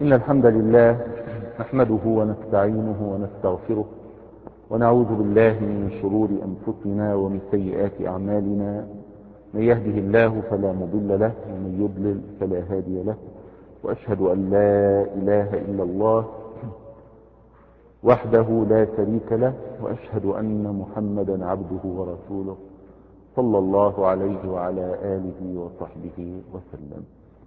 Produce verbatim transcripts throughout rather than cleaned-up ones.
إن الحمد لله نحمده ونستعينه ونستغفره ونعوذ بالله من شرور أنفسنا ومن سيئات أعمالنا. من يهده الله فلا مضل له ومن يضلل فلا هادي له، وأشهد أن لا إله إلا الله وحده لا شريك له، وأشهد أن محمدا عبده ورسوله صلى الله عليه وعلى آله وصحبه وسلم.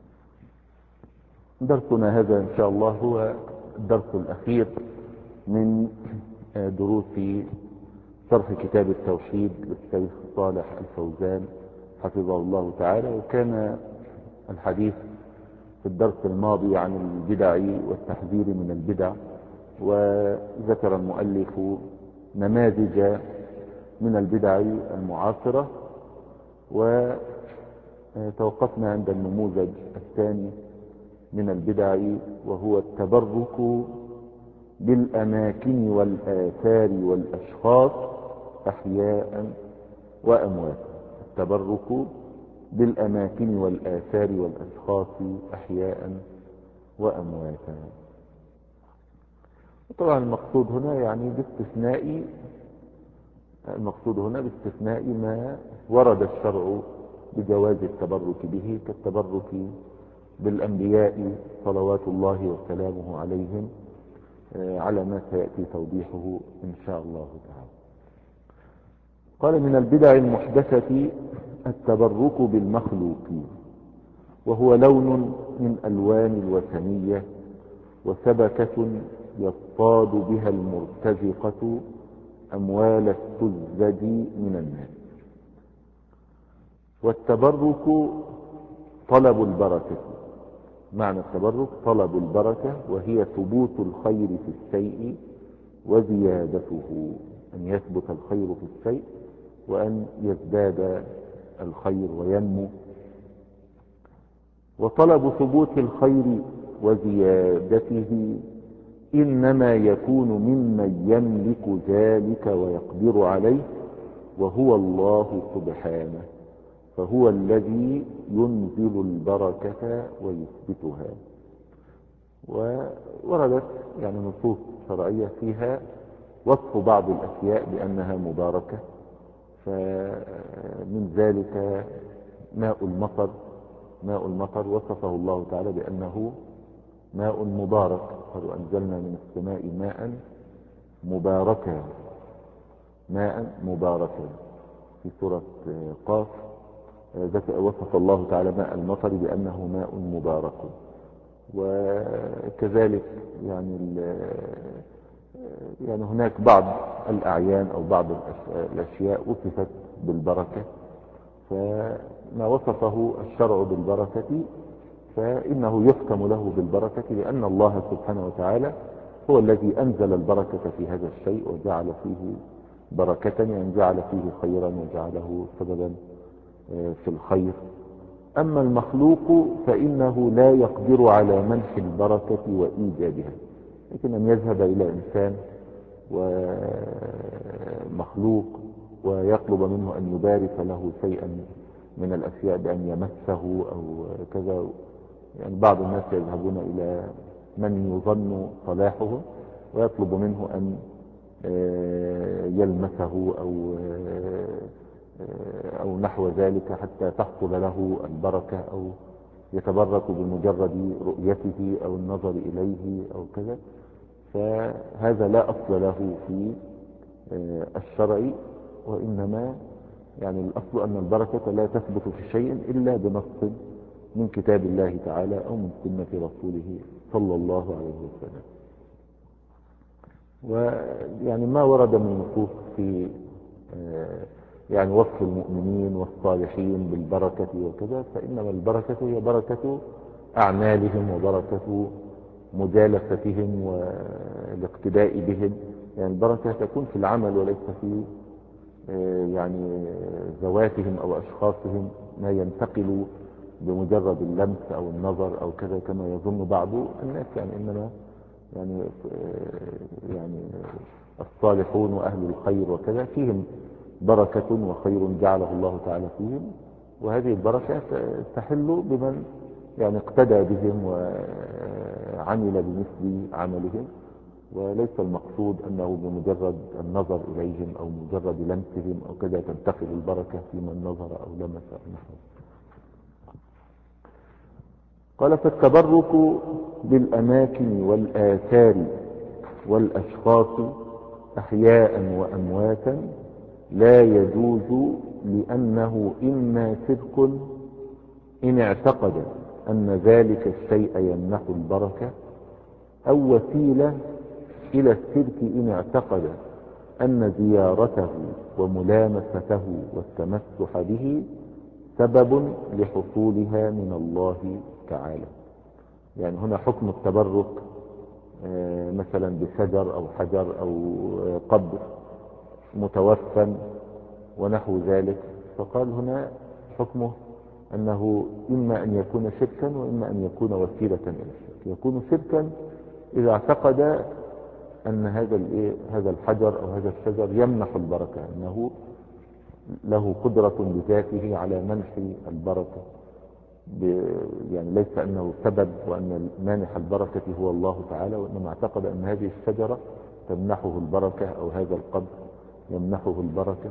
درسنا هذا إن شاء الله هو الدرس الأخير من دروس شرح كتاب التوحيد للشيخ صالح الفوزان حفظه الله تعالى. وكان الحديث في الدرس الماضي عن البدع والتحذير من البدع، وذكر المؤلف نماذج من البدع المعاصرة، وتوقفنا عند النموذج الثاني من البدع وهو التبرك بالأماكن والآثار والأشخاص أحياء وأمواتا. التبرك بالأماكن والآثار والأشخاص أحياء وأمواتا. طبعا المقصود هنا يعني باستثناء المقصود هنا باستثناء ما ورد الشرع بجواز التبرك به، كالتبرك بالأنبياء صلوات الله وسلامه عليهم، على ما سيأتي توضيحه إن شاء الله تعالى. قال: من البدع المحدثة التبرك بالمخلوقين، وهو لون من ألوان الوثنية وسبكة يصطاد بها المرتزقة أموال السذج من الناس. والتبرك طلب البركة. معنى التبرك طلب البركة، وهي ثبوت الخير في الشيء وزيادته، أن يثبت الخير في الشيء وأن يزداد الخير وينمو. وطلب ثبوت الخير وزيادته إنما يكون ممن يملك ذلك ويقدر عليه، وهو الله سبحانه، فهو الذي ينزل البركة ويثبتها. ووردت يعني نصوص شرعية فيها وصف بعض الأشياء بأنها مباركة، فمن ذلك ماء المطر. ماء المطر وصفه الله تعالى بأنه ماء مبارك، قالوا أنزلنا من السماء ماء مباركا، ماء مباركا في سورة قاف. وصف الله تعالى ماء المطر بأنه ماء مبارك. وكذلك يعني يعني هناك بعض الأعيان أو بعض الأشياء وصفت بالبركة، فما وصفه الشرع بالبركة فإنه يختم له بالبركة، لأن الله سبحانه وتعالى هو الذي أنزل البركة في هذا الشيء وجعل فيه بركة، يعني جعل فيه خيرا وجعله سببا في الخير. أما المخلوق فإنه لا يقدر على منح البركة وإيجادها، لكن أن يذهب إلى إنسان ومخلوق ويطلب منه أن يبارك له شيئا من الأشياء بأن يمسه أو كذا. يعني بعض الناس يذهبون إلى من يظن صلاحه ويطلب منه أن يلمسه أو أو نحو ذلك حتى تحصل له البركة، أو يتبرك بمجرد رؤيته أو النظر إليه أو كذا. فهذا لا أصل له في الشرع، وإنما يعني الأصل أن البركة لا تثبت في شيء إلا بنص من كتاب الله تعالى أو من سنة رسوله صلى الله عليه وسلم. ويعني ما ورد من نصوص في يعني وصف المؤمنين والصالحين بالبركة وكذا، فإنما البركة هي بركة أعمالهم وبركة مجالستهم والاقتداء بهم. يعني البركة تكون في العمل وليس في يعني ذواتهم أو أشخاصهم، ما ينتقل بمجرد اللمس أو النظر أو كذا كما يظن بعض الناس. يعني إنما يعني يعني الصالحون وأهل الخير وكذا فيهم بركة وخير جعله الله تعالى فيهم، وهذه البركة تحل بمن يعني اقتدى بهم عمل بمثل عملهم، وليس المقصود أنه بمجرد النظر إليهم أو مجرد لمسهم أو كذا تنتقل البركة في من نظر أو لمس أو نحو. قال فالتبرك بالأماكن والآثار والأشخاص أحياء وأمواتا لا يجوز، لأنه إما شرك إن اعتقد أن ذلك الشيء يمنح البركة، أو وسيلة إلى الشرك إن اعتقد أن زيارته وملامسته والتمسح به سبب لحصولها من الله تعالى. يعني هنا حكم التبرك مثلا بشجر أو حجر أو قبر متوفى ونحو ذلك، فقال هنا حكمه أنه إما أن يكون شركا وإما أن يكون وسيلة إلى الشرك. يكون شركا إذا اعتقد أن هذا هذا الحجر أو هذا الشجر يمنح البركة، أنه له قدرة بذاته على منح البركة، يعني ليس أنه سبب وأن مانح البركة هو الله تعالى، وإنما اعتقد أن هذه الشجرة تمنحه البركة أو هذا القبر يمنحه البركة،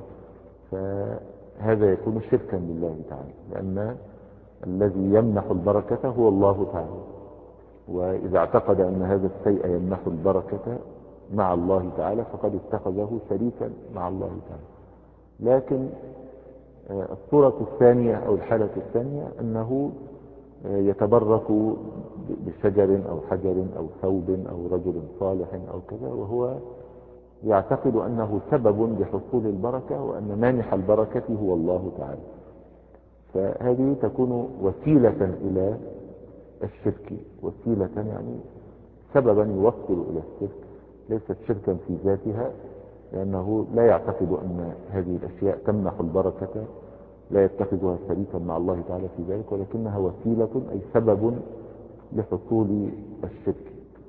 فهذا يكون شركا لله تعالى، لأن الذي يمنح البركة هو الله تعالى. وإذا اعتقد أن هذا الشيء يمنح البركة مع الله تعالى فقد اتخذه شريكا مع الله تعالى. لكن الصورة الثانية أو الحالة الثانية أنه يتبرك بشجر أو حجر أو ثوب أو رجل صالح أو كذا، وهو يعتقد أنه سبب لحصول البركة وأن مانح البركة هو الله تعالى، فهذه تكون وسيلة إلى الشرك، وسيلة يعني سببا يوصل إلى الشرك، ليست شركا في ذاتها، لأنه لا يعتقد أن هذه الأشياء تمنح البركة، لا يتخذها شريكا مع الله تعالى في ذلك، ولكنها وسيلة أي سبب لحصول الشرك.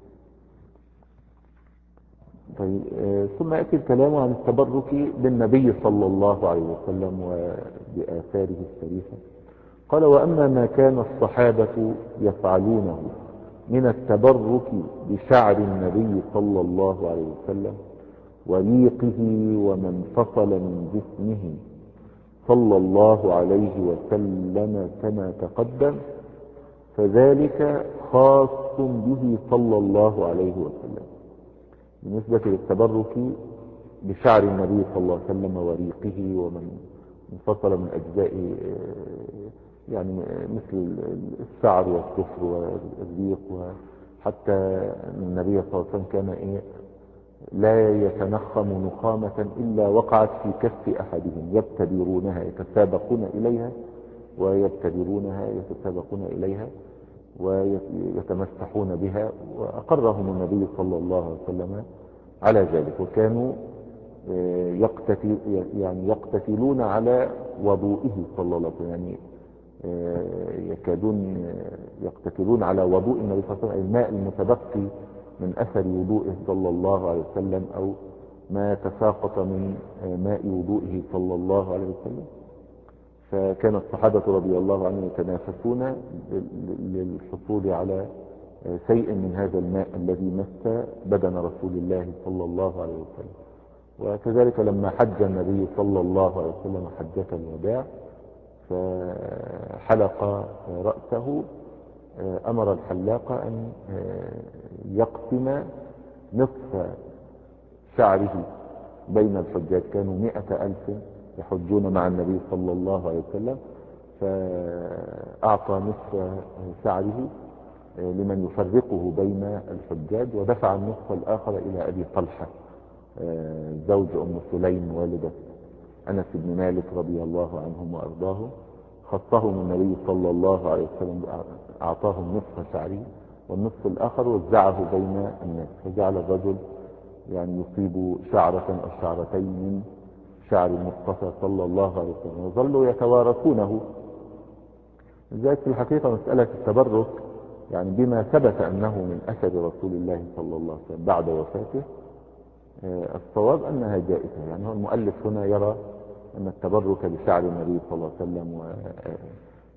طيب ثم يأتي الكلام عن التبرك بالنبي صلى الله عليه وسلم وبآثاره الشريفة. قال وأما ما كان الصحابة يفعلونه من التبرك بشعر النبي صلى الله عليه وسلم وريقه ومن فصل من جسمه صلى الله عليه وسلم كما تقدم، فذلك خاص به صلى الله عليه وسلم. بالنسبة للتبرك بشعر النبي صلى الله عليه وسلم وريقه ومن انفصل من أجزاء يعني مثل الشعر والصفر والريق، وحتى النبي صلى الله عليه وسلم كان إيه لا يتنخم نخامة إلا وقعت في كف أحدهم يبتدرونها يتسابقون إليها ويبتدرونها يتسابقون إليها ويتمسحون بها، وأقرهم النبي صلى الله عليه وسلم على ذلك، وكانوا يقتتل يعني يقتتلون على وضوئه صلى الله عليه وسلم، يعني يكادون يقتتلون على وضوء النبي صلى الله عليه وسلم، الماء المتبقي من أثر وضوئه صلى الله عليه وسلم أو ما تساقط من ماء وضوئه صلى الله عليه وسلم. فكان الصحابة رضي الله عنهم يتنافسون للحصول على شيء من هذا الماء الذي مس بدن رسول الله صلى الله عليه وسلم. وكذلك لما حج النبي صلى الله عليه وسلم حجة الوداع فحلق رأسه، أمر الحلاق أن يقسم نصف شعره بين الحجاج، كانوا مئة ألف يحجون مع النبي صلى الله عليه وسلم، فأعطى نصف شعره لمن يفرقه بين الحجاج، ودفع النصف الآخر إلى أبي طلحة زوج أم سليم والدة أنس بن مالك رضي الله عنهم وأرضاهم، خصهم النبي صلى الله عليه وسلم أعطاهم نصف شعره، والنصف الآخر وزعه بين الناس، فجعل الرجل يعني يصيب شعرة أو شعرتين من شعر المصطفى صلى الله عليه وسلم، وظلوا يتوارثونه. لذلك في الحقيقة مسألة التبرك يعني بما ثبت أنه من أثر رسول الله صلى الله عليه وسلم بعد وفاته، الصواب أنها جائزة. يعني هو المؤلف هنا يرى أن التبرك بشعر النبي صلى الله عليه وسلم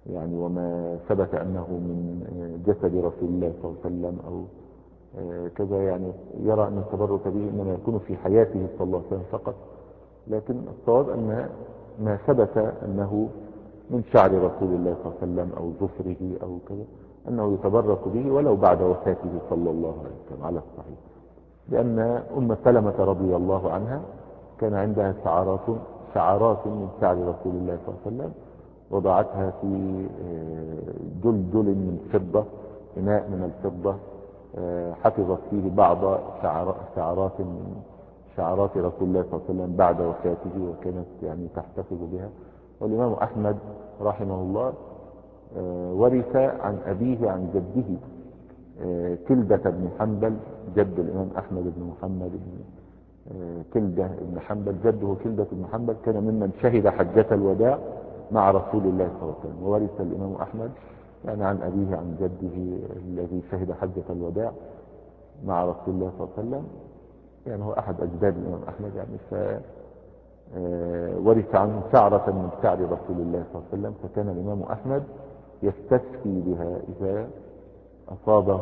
يعني وما ثبت أنه من جسد رسول الله صلى الله عليه وسلم أو كذا، يعني يرى أن التبرك به إنما يكون في حياته صلى الله عليه وسلم فقط. لكن الصواب أن ما ثبت أنه من شعر رسول الله صلى الله عليه وسلم أو ظفره أو كذا أنه يتبرك به ولو بعد وفاته صلى الله عليه وسلم على الصحيح. لأن أم سلمة رضي الله عنها كان عندها شعرات شعرات من شعر رسول الله صلى الله عليه وسلم، وضعتها في جلجل من فضة، إناء من الفضة حفظت فيه بعض شعرات من شعرات رسول الله صلى الله عليه وسلم بعد وفاته، وكانت يعني تحتفظ بها. والإمام أحمد رحمه الله ورث عن أبيه عن جده كلدة بن حنبل، جد الإمام أحمد بن محمد بن كلدة بن حنبل، جده كلدة بن حنبل كان ممن شهد حجة الوداع مع رسول الله صلى الله عليه وسلم. وورث الإمام أحمد يعني عن أبيه عن جده الذي شهد حجة الوداع مع رسول الله صلى الله عليه وسلم، يعني هو أحد أجداد الإمام أحمد. يعني ف ورث عنه شعرة من شعر رسول الله صلى الله عليه وسلم، فكان الإمام أحمد يستشفي بها إذا أصابه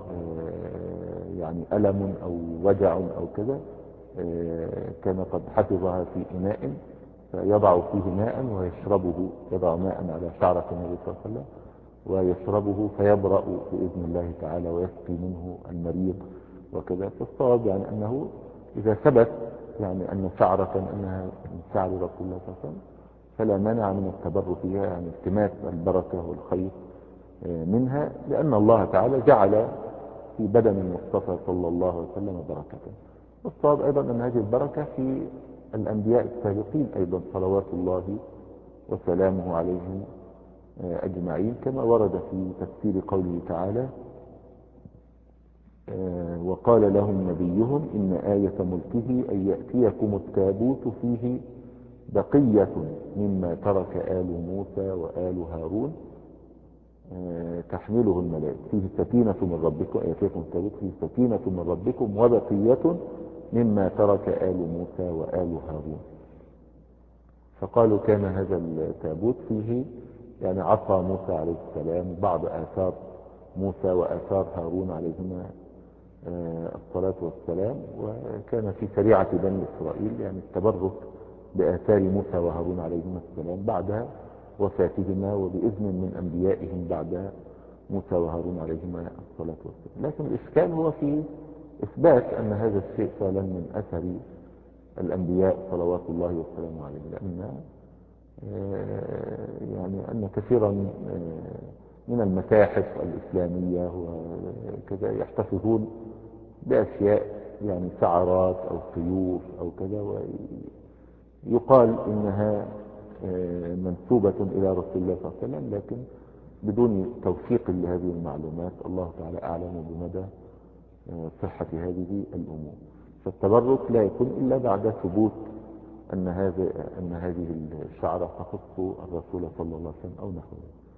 يعني ألم أو وجع أو كذا، كان قد حفظها في إناء فيضع فيه ماء ويشربه، يضع ماء على شعرة النبي صلى الله عليه وسلم ويشربه فيبرأ بإذن الله تعالى ويسقي منه المريض وكذا. فالصواب يعني أنه إذا ثبت يعني أن شعرة أنها من شعر رسول الله صلى الله عليه وسلم فلا مانع من التبرك بها، يعني التماس البركة والخير منها، لأن الله تعالى جعل في بدن المصطفى صلى الله عليه وسلم بركة. والصواب أيضا أن هذه البركة في الأنبياء السابقين أيضا صلوات الله وسلامه عليهم أجمعين، كما ورد في تفسير قوله تعالى وقال لهم نبيهم إن آية ملكه أن يأتيكم التابوت فيه بقية مما ترك آل موسى وآل هارون تحمله الملائكة فيه سكينة من ربكم، آياتكم التابوت فيه سكينة من ربكم وبقية مما ترك آل موسى وآل هارون. فقالوا كان هذا التابوت فيه يعني عصا موسى عليه السلام، بعض آثار موسى وآثار هارون عليهما الصلاة والسلام، وكان في شريعة بني إسرائيل يعني التبرك بآثار موسى وهارون عليهما السلام بعد وفاتهما وبإذن من أنبيائهم بعد موسى وهارون عليهما الصلاة والسلام. لكن الإشكال هو في إثبات أن هذا الشيء فعلا من أثر الأنبياء صلوات الله والسلام عليهم، لأن يعني أن كثيرا من المتاحف الإسلامية وكذا يحتفظون بأشياء يعني شعرات أو سيوف أو كذا، ويقال إنها منسوبة إلى رسول الله صلى الله عليه وسلم، لكن بدون توثيق لهذه المعلومات. الله تعالى أعلم بمدى صحة هذه الأمور. فالتبرك لا يكون إلا بعد ثبوت أن هذه أن هذه الشعرة تخص الرسول صلى الله عليه وسلم أو نحوه.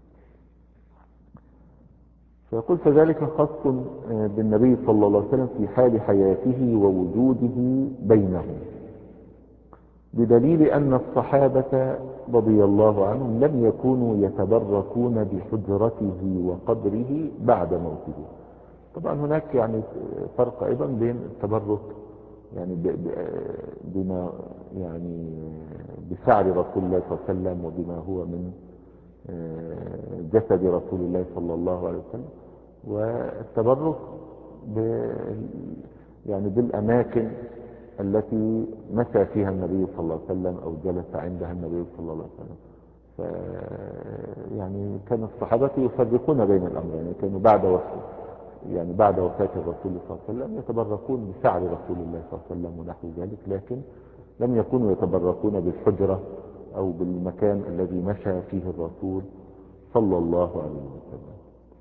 فيقول فذلك خاص بالنبي صلى الله عليه وسلم في حال حياته ووجوده بينهم، بدليل أن الصحابة رضي الله عنهم لم يكونوا يتبركون بحجرته وقبره بعد موته. طبعا هناك يعني فرق أيضا بين التبرك يعني بما يعني بشعر رسول الله صلى الله عليه وسلم وبما هو من جسد رسول الله صلى الله عليه وسلم، والتبرك يعني بالأماكن التي مشى فيها النبي صلى الله عليه وسلم أو جلس عندها النبي صلى الله عليه وسلم. ف يعني كان الصحابة يفرقون بين الأمرين، يعني كانوا بعد وفاة يعني بعد وفاة الرسول صلى الله عليه وسلم يتبركون بشعر رسول الله صلى الله عليه وسلم ونحو ذلك، لكن لم يكونوا يتبركون بالحجرة أو بالمكان الذي مشى فيه الرسول صلى الله عليه وسلم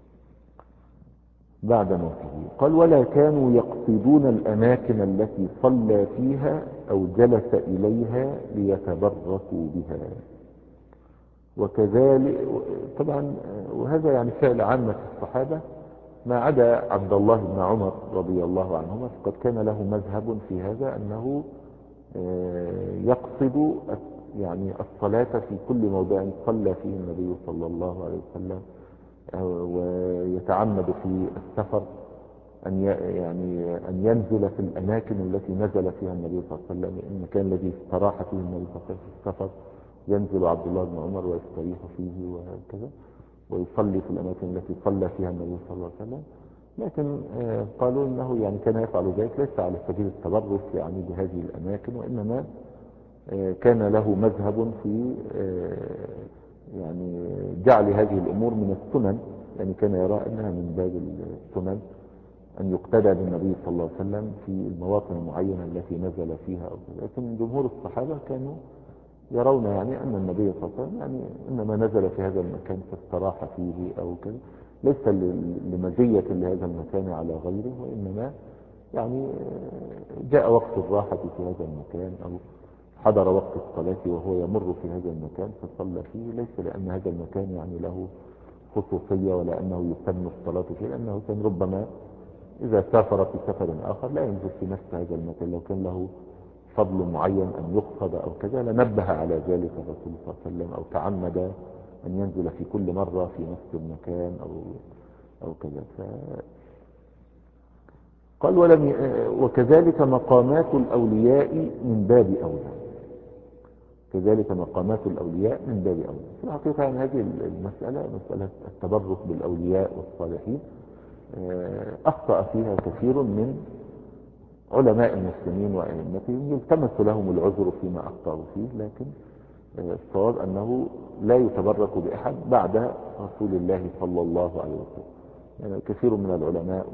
بعد موته. قال ولا كانوا يقصدون الأماكن التي صلى فيها أو جلس إليها ليتبركوا بها. وكذلك طبعا وهذا يعني فعل عامة الصحابة ما عدا عبد الله بن عمر رضي الله عنهما، فقد كان له مذهب في هذا أنه يقصد يعني الصلاة في كل موضع صلى فيه النبي صلى الله عليه وسلم، ويتعمد في السفر أن يعني أن ينزل في الأماكن التي نزل فيها النبي صلى الله عليه وسلم. المكان الذي استراح فيه النبي صلى الله عليه وسلم في السفر ينزل عبد الله بن عمر ويستريح فيه وكذا، ويصلي في الأماكن التي صلى فيها النبي صلى الله عليه وسلم. لكن قالوا إنه يعني كان يفعل ذلك ليس على سبيل التبرك يعني بهذه الأماكن، وإنما كان له مذهب في يعني جعل هذه الأمور من السنن، يعني كان يرى أنها من باب السنن أن يقتدى بالنبي صلى الله عليه وسلم في المواطن المعينة التي نزل فيها أو كذا. لكن جمهور الصحابة كانوا يرون يعني أن النبي صلى الله عليه وسلم يعني إنما نزل في هذا المكان فاستراح فيه أو كذا، ليس لمزية لهذا المكان على غيره، وإنما يعني جاء وقت الراحة في هذا المكان أو حضر وقت الصلاة وهو يمر في هذا المكان فصلى فيه، ليس لأن هذا المكان يعني له خصوصية ولا أنه يسن الصلاة فيه، لأنه كان ربما إذا سافر في سفر آخر لا ينزل في نفس هذا المكان، لو كان له فضل معين أن يقصد أو كذا لنبه على ذلك الرسول صلى الله عليه وسلم، أو تعمد أن ينزل في كل مرة في نفس المكان أو أو كذا. ف... قال ولم ي... وكذلك مقامات الأولياء من باب أولى، كذلك مقامات الأولياء من باب أولى. في الحقيقة يعني هذه المسألة مسألة التبرك بالأولياء والصالحين أخطأ فيها كثير من علماء المسلمين وأئمتهم، يلتمس لهم العذر فيما أخطأوا فيه، لكن الصواب أنه لا يتبرك بأحد بعد رسول الله صلى الله عليه وسلم. يعني كثير من العلماء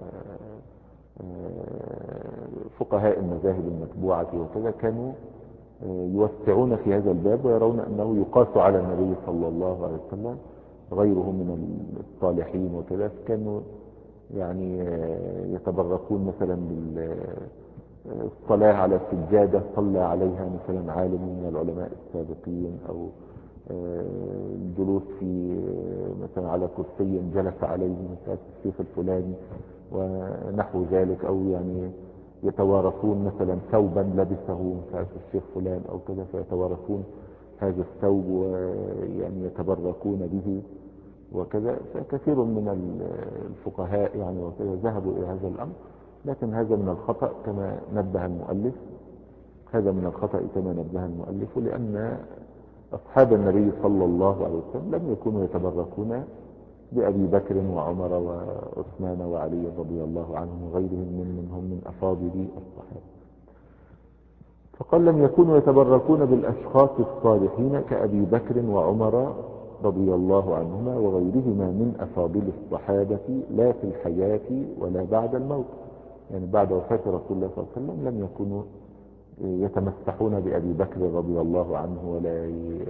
وفقهاء المذاهب المتبوعة وكذا كانوا يوسعون في هذا الباب ويرون أنه يقاس على النبي صلى الله عليه وسلم غيره من الصالحين وكذا، كانوا يعني يتبركون مثلا بالصلاة على السجادة صلى عليها مثلا عالم من العلماء السابقين، أو الجلوس في مثلا على كرسي جلس عليه مثلا الشيخ الفلاني ونحو ذلك، أو يعني يتوارثون مثلا ثوبا لبسه مثلا الشيخ فلان أو كذا فيتوارثون هذا الثوب ويعني يتبركون به وكذا. فكثير من الفقهاء يعني وكذا ذهبوا إلى هذا الأمر، لكن هذا من الخطأ كما نبه المؤلف، هذا من الخطأ كما نبه المؤلف، لأن أصحاب النبي صلى الله عليه وسلم لم يكونوا يتبركون بأبي بكر وعمر وعثمان وعلي رضي الله عنهم وغيرهم من منهم من أفاضل الصحابة. فقال لم يكونوا يتبركون بالأشخاص الصالحين كأبي بكر وعمر رضي الله عنهما وغيرهما من أفاضل الصحابة لا في الحياة ولا بعد الموت، يعني بعد وفاة رسول الله صلى الله عليه وسلم لم يكونوا يتمسحون بأبي بكر رضي الله عنه ولا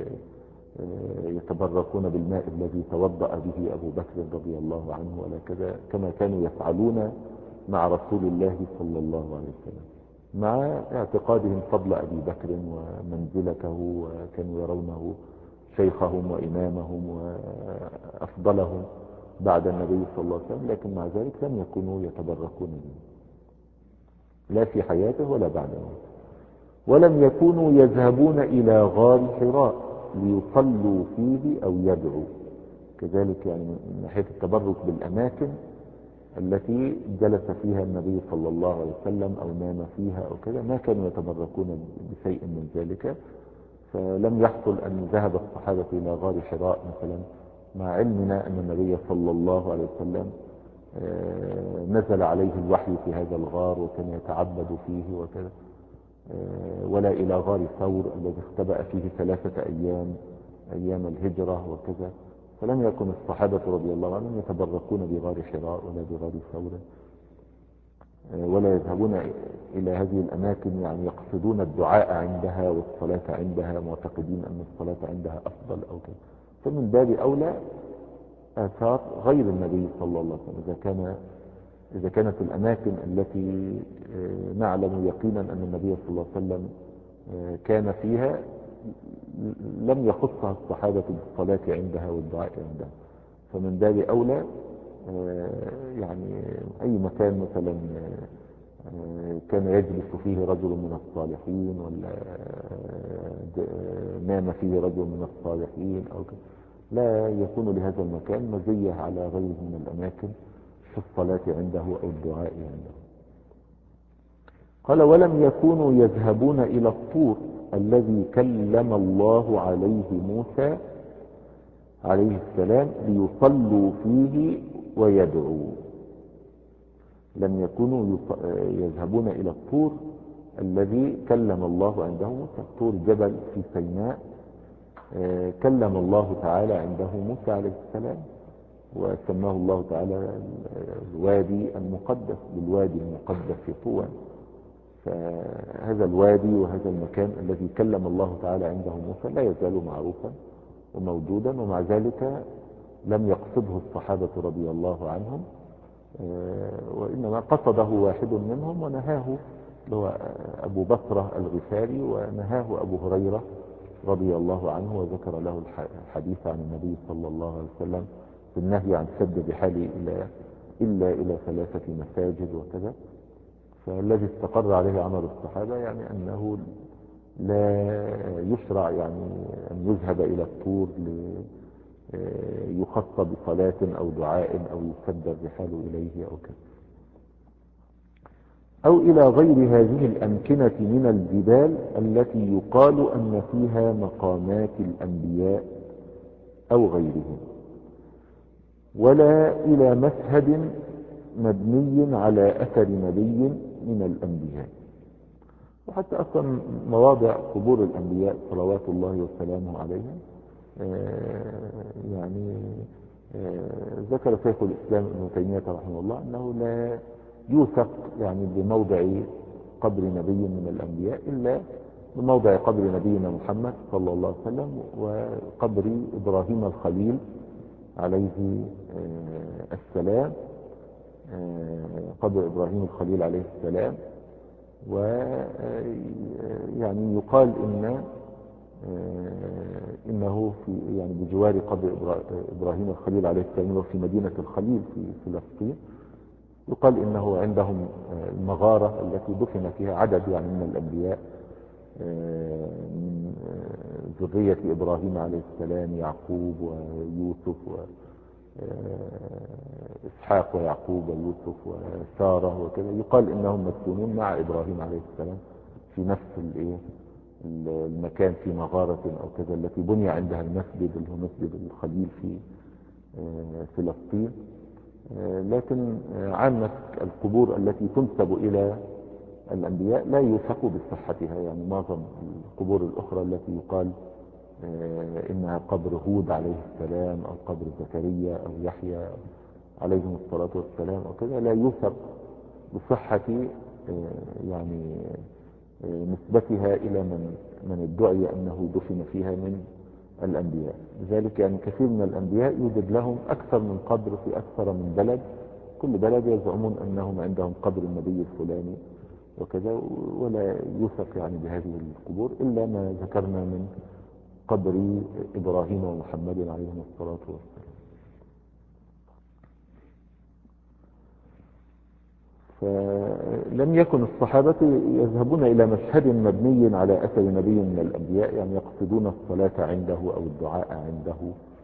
يتبركون بالماء الذي توضأ به أبو بكر رضي الله عنه ولا كذا، كما كانوا يفعلون مع رسول الله صلى الله عليه وسلم، مع اعتقادهم فضل أبي بكر ومنزلته، وكانوا يرونه شيخهم وإمامهم وأفضلهم بعد النبي صلى الله عليه وسلم، لكن مع ذلك لم يكونوا يتبركون به لا في حياته ولا بعد موته. ولم يكونوا يذهبون إلى غار حراء ليصلوا فيه أو يدعوا، كذلك يعني من ناحية التبرك بالأماكن التي جلس فيها النبي صلى الله عليه وسلم أو نام فيها أو كذا ما كانوا يتبركون بشيء من ذلك. فلم يحصل أن ذهب الصحابة إلى غار حراء مثلا، مع علمنا أن النبي صلى الله عليه وسلم نزل عليه الوحي في هذا الغار وكان يتعبد فيه وكذا، ولا إلى غار ثور الذي اختبأ فيه ثلاثة أيام أيام الهجرة وكذا. فلم يكن الصحابة رضي الله عنهم يتبركون بغار حراء ولا بغار ثور، ولا يذهبون إلى هذه الأماكن يعني يقصدون الدعاء عندها والصلاة عندها معتقدين أن الصلاة عندها أفضل أو كذا. فمن باب أولى آثار غير النبي صلى الله عليه وسلم، إذا كان إذا كانت الأماكن التي نعلم يقينا أن النبي صلى الله عليه وسلم كان فيها لم يخصها الصحابة بالصلاة عندها والدعاء عندها، فمن باب أولى يعني أي مكان مثلا كان يجلس فيه رجل من الصالحين ولا نام فيه رجل من الصالحين أو كده، لا يكون لهذا المكان مزية على غيره من الأماكن في الصلاة عنده أو الدعاء عنده. قال ولم يكونوا يذهبون إلى الطور الذي كلم الله عليه موسى عليه السلام ليصلوا فيه ويدعوا. لم يكونوا يذهبون إلى الطور الذي كلم الله عنده موسى. الطور جبل في سيناء كلم الله تعالى عنده موسى عليه السلام، وسماه الله تعالى الوادي المقدس بالوادي المقدس في طوى. فهذا الوادي وهذا المكان الذي كلم الله تعالى عنده موسى لا يزال معروفا وموجودا، ومع ذلك لم يقصده الصحابة رضي الله عنهم، وإنما قصده واحد منهم ونهاه، هو أبو بكر الغفاري، ونهاه أبو هريرة رضي الله عنه وذكر له الحديث عن النبي صلى الله عليه وسلم في النهي عن سد بحالي إلا, إلا إلى ثلاثة مساجد وكذا. فالذي استقر عليه عمل الصحابة يعني أنه لا يشرع يعني أن يذهب إلى الطور ليخص بصلاة أو دعاء أو يسد الرحال إليه أو كذا، أو إلى غير هذه الأمكنة من الجبال التي يقال أن فيها مقامات الأنبياء أو غيرهم، ولا إلى مشهد مبني على أثر نبي من الأنبياء. وحتى أصلا مواضع قبور الأنبياء صلوات الله وسلامه عليهم يعني ذكر شيخ الإسلام ابن تيمية رحمه الله أنه لا يوثق يعني بموضع قبر نبي من الأنبياء إلا بموضع قبر نبينا محمد صلى الله عليه وسلم وقبر إبراهيم الخليل عليه السلام، قبر إبراهيم الخليل عليه السلام. ويعني يقال إن إنه في يعني بجوار قبر إبراهيم الخليل عليه السلام وفي مدينة الخليل في فلسطين، يقال إنه عندهم المغارة التي دفن فيها عدد يعني من الأنبياء من ذرية إبراهيم عليه السلام، يعقوب ويوسف وإسحاق ويعقوب ويوسف وسارة وكذا، يقال إنهم مسكونون مع إبراهيم عليه السلام في نفس المكان في مغارة أو كذا التي بني عندها المسجد اللي هو مسجد الخليل في فلسطين. لكن عامة القبور التي تنسب إلى الأنبياء لا يوثق بصحتها، يعني معظم القبور الأخرى التي يقال إنها قبر هود عليه السلام أو قبر زكريا أو يحيى عليهم الصلاة والسلام أو كذا لا يوثق بصحة يعني نسبتها إلى من من ادعي أنه دفن فيها من الأنبياء. لذلك يعني كثير من الأنبياء يوجد لهم أكثر من قبر في أكثر من بلد، كل بلد يزعمون أنهم عندهم قبر النبي الفلاني وكذا، ولا يوثق يعني بهذه القبور إلا ما ذكرنا من قبر إبراهيم ومحمد عليهم الصلاة والسلام. فلم يكن الصحابة يذهبون إلى مشهد مبني على أثر نبي من الأنبياء، يعني يقصدون الصلاة عنده أو الدعاء عنده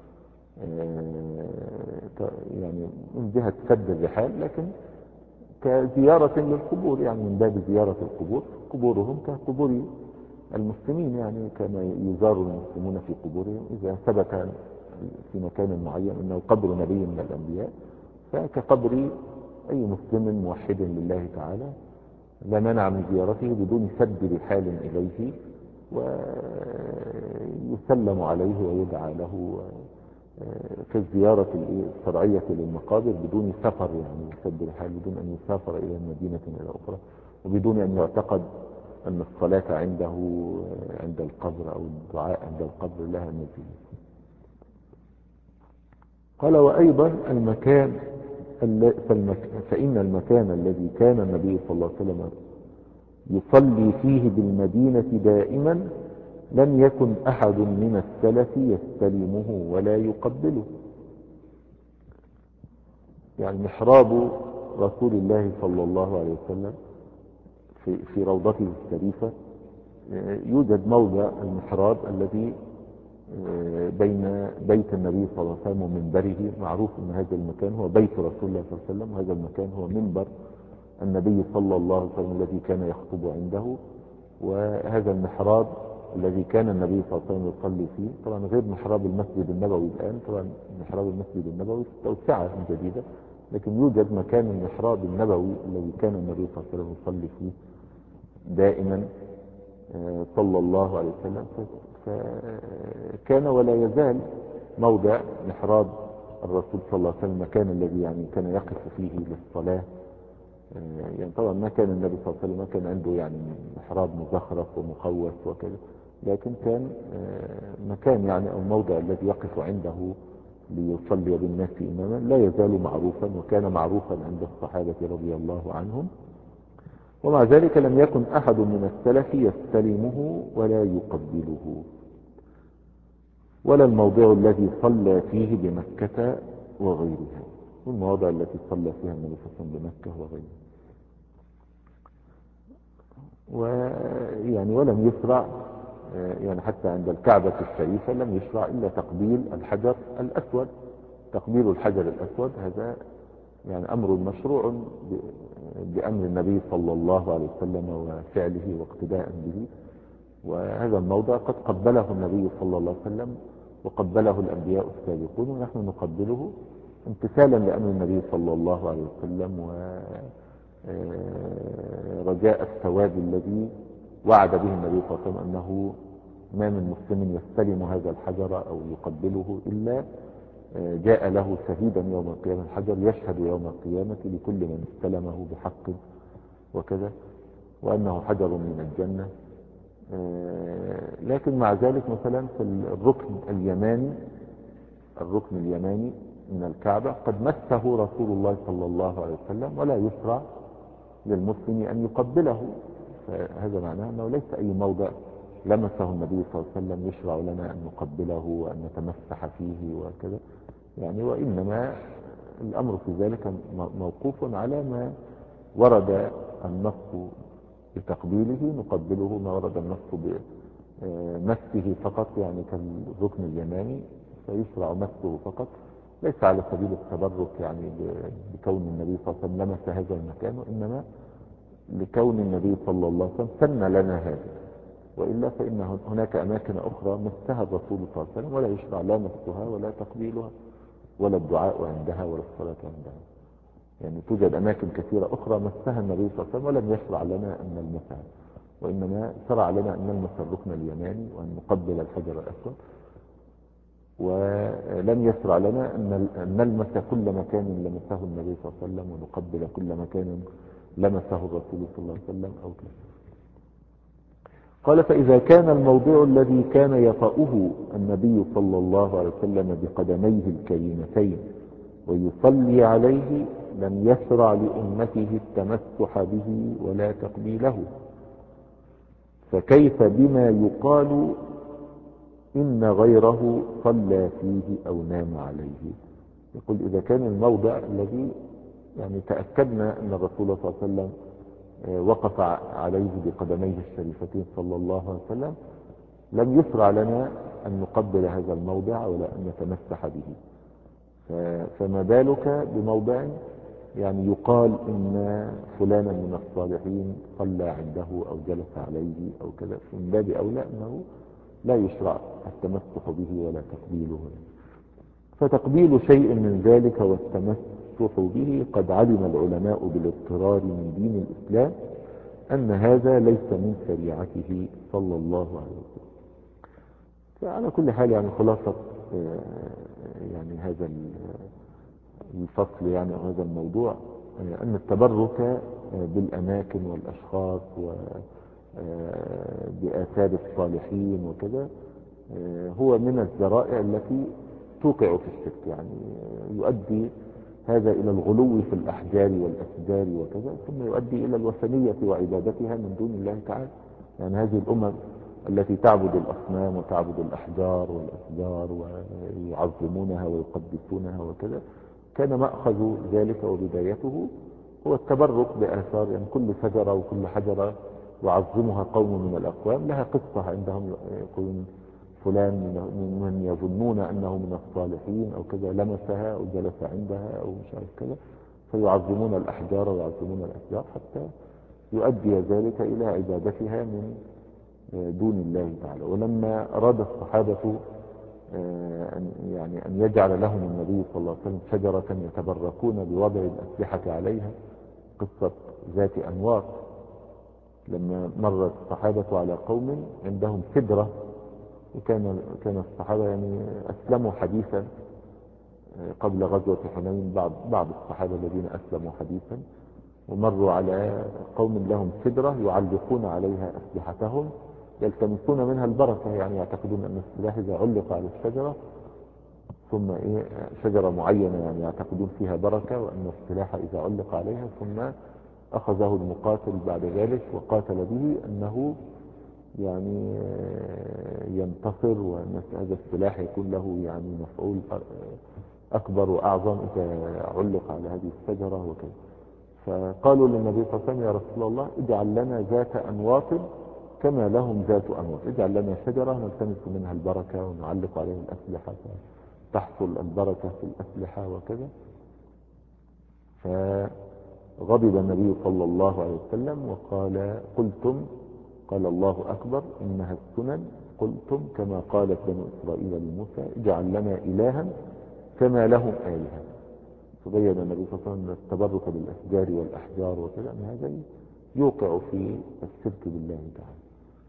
يعني من جهة سد الرحال، لكن كزيارة للقبور، يعني من باب زيارة القبور. قبورهم كقبور المسلمين، يعني كما يزار المسلمون في قبورهم إذا ثبت في مكان معين أنه قبر نبي من الأنبياء، فكقبر أي مسلم موحد لله تعالى لا مانع من زيارته بدون سد رحال إليه، ويسلم عليه ويدعى له في الزيارة الشرعية للمقابر بدون سفر، يعني سد رحال بدون أن يسافر إلى مدينة إلى أخرى، وبدون أن يعتقد أن الصلاة عنده عند القبر أو الدعاء عند القبر لها نتيجة. قال وأيضا المكان فإن المكان الذي كان النبي صلى الله عليه وسلم يصلي فيه بالمدينة دائما لم يكن أحد من السلف يستلمه ولا يقبله. يعني محراب رسول الله صلى الله عليه وسلم في, في روضته الشريفة يوجد موضع المحراب الذي بين بيت النبي صلى الله عليه وسلم ومنبره. معروف ان هذا المكان هو بيت رسول الله صلى الله عليه وسلم، وهذا المكان هو منبر النبي صلى الله عليه وسلم الذي كان يخطب عنده. وهذا المحراب الذي كان النبي صلى الله عليه وسلم يصلي فيه، طبعا غير محراب المسجد النبوي الآن، طبعا محراب المسجد النبوي توسعة جديدة، لكن يوجد مكان المحراب النبوي الذي كان النبي صلى الله عليه وسلم يصلي فيه دائما صلى الله عليه وسلم. فكان ولا يزال موضع محراب الرسول صلى الله عليه وسلم المكان الذي يعني كان يقف فيه للصلاة. يعني طبعا ما كان النبي صلى الله عليه وسلم ما كان عنده يعني محراب مزخرف ومخوف وكذا، لكن كان مكان يعني او موضع الذي يقف عنده ليصلي بالناس اماما لا يزال معروفا، وكان معروفا عند الصحابة رضي الله عنهم. ومع ذلك لم يكن احد من السلف يستلمه ولا يقبله، ولا الموضع الذي صلى فيه بمكة وغيرها، والمواضع التي صلى فيها النبي صلى الله عليه وسلم بمكة وغيرها. ويعني ولم يشرع يعني حتى عند الكعبة الشريفة لم يشرع إلا تقبيل الحجر الأسود. تقبيل الحجر الأسود هذا يعني أمر مشروع بأمر النبي صلى الله عليه وسلم وفعله واقتداء به. وهذا الموضع قد قبله النبي صلى الله عليه وسلم وقبله الأنبياء السابقون، ونحن نقبله امتثالا لأمر النبي صلى الله عليه وسلم ورجاء الثواب الذي وعد به النبي صلى الله عليه وسلم أنه ما من مسلم يستلم هذا الحجر أو يقبله إلا جاء له شهيدا يوم القيامة. الحجر يشهد يوم القيامة لكل من استلمه بحق وكذا، وأنه حجر من الجنة. لكن مع ذلك مثلا في الركن اليماني الركن اليماني من الكعبة قد مسه رسول الله صلى الله عليه وسلم، ولا يشرع للمسلم أن يقبله. فهذا معناه أنه ليس أي موضع لمسه النبي صلى الله عليه وسلم يشرع لنا أن نقبله وأن نتمسح فيه وكذا يعني، وإنما الأمر في ذلك موقوف على ما ورد النص بتقبيله نقبله، ما ورد النص بمسه فقط يعني كالركن اليماني فيشرع مسه فقط، ليس على سبيل التبرك يعني بكون النبي صلى الله عليه وسلم لمس هذا المكان، وإنما لكون النبي صلى الله عليه وسلم سن لنا هذا. وإلا فإن هناك أماكن أخرى مسها الرسول صلى الله عليه وسلم ولا يشرع لا مسها ولا تقبيلها ولا الدعاء عندها ولا الصلاة عندها. يعني توجد أماكن كثيرة أخرى مسها النبي صلى الله عليه وسلم ولم يشرع لنا أن نلمسها، وإنما شرع لنا أن نلمس الركن اليماني وأن نقبل الحجر الأسود، ولم يشرع لنا أن نلمس كل مكان لمسه النبي صلى الله عليه وسلم ونقبل كل مكان لمسه الرسول صلى الله عليه وسلم أو كذا. قال: فإذا كان الموضع الذي كان يطأه النبي صلى الله عليه وسلم بقدميه الكريمتين ويصلي عليه لم يشرع لأمته التمسح به ولا تقبيله، فكيف بما يقال إن غيره صلى فيه أو نام عليه؟ يقول: إذا كان الموضع الذي يعني تأكدنا أن الرسول صلى الله عليه وسلم وقف عليه بقدميه الشريفتين صلى الله عليه وسلم لم يشرع لنا أن نقبل هذا الموضع ولا أن نتمسح به، فما بالك بموضع يعني يقال إن فلانا من الصالحين صلى عنده أو جلس عليه أو كذا، من باب أولى أنه لا يشرع التمسح به ولا تقبيله. فتقبيل شيء من ذلك والتمسح به قد علم العلماء بالاضطرار من دين الإسلام أن هذا ليس من شريعته صلى الله عليه وسلم. فعلى كل حال يعني خلاصة يعني هذا الفصل يعني أو هذا الموضوع أن التبرك بالأماكن والأشخاص وبآثار الصالحين وكذا هو من الذرائع التي توقع في الشرك، يعني يؤدي هذا إلى الغلو في الأحجار والأشجار وكذا، ثم يؤدي إلى الوثنية وعبادتها من دون الله تعالى. يعني هذه الأمم التي تعبد الأصنام وتعبد الأحجار والأشجار ويعظمونها ويقدسونها وكذا، كان مأخذ ذلك وبدايته هو التبرك بآثار، يعني كل شجرة وكل حجرة يعظمها قوم من الأقوام لها قصة عندهم، يقولون فلان من يظنون أنه من الصالحين أو كذا لمسها أو جلس عندها أو مش عارف كذا، فيعظمون الأحجار ويعظمون الأشجار حتى يؤدي ذلك إلى عبادتها من دون الله تعالى. ولما أراد الصحابة أن يعني أن يجعل لهم النبي صلى الله عليه وسلم شجرة يتبركون بوضع الأسلحة عليها، قصة ذات أنواط، لما مر الصحابة على قوم عندهم سدرة، وكان كان الصحابة يعني أسلموا حديثا قبل غزوة حنين، بعض بعض الصحابة الذين أسلموا حديثا، ومروا على قوم لهم سدرة يعلقون عليها أسلحتهم يلتمسون منها البركة، يعني يعتقدون أن السلاح إذا علق على الشجرة ثم إيه شجرة معينة يعني يعتقدون فيها بركة، وأن السلاح إذا علق عليها ثم أخذه المقاتل بعد ذلك وقاتل به أنه يعني ينتصر، وأن هذا السلاح يكون له يعني مفعول أكبر وأعظم إذا علق على هذه الشجرة وكذا. فقالوا للنبي صلى الله عليه وسلم يا رسول الله اجعل لنا ذات أنواط كما لهم ذات أنواط، اجعل لنا شجرة نلتمس منها البركة ونعلق عليها الأسلحة تحصل البركة في الأسلحة وكذا. فغضب النبي صلى الله عليه وسلم وقال قلتم، قال الله أكبر إنها السنن، قلتم كما قالت بنو إسرائيل لموسى اجعل لنا إلها كما لهم آلهة. فبين النبي صلى الله عليه وسلم التبرك بالأشجار والأحجار وكذا أن هذا يوقع في الشرك بالله تعالى.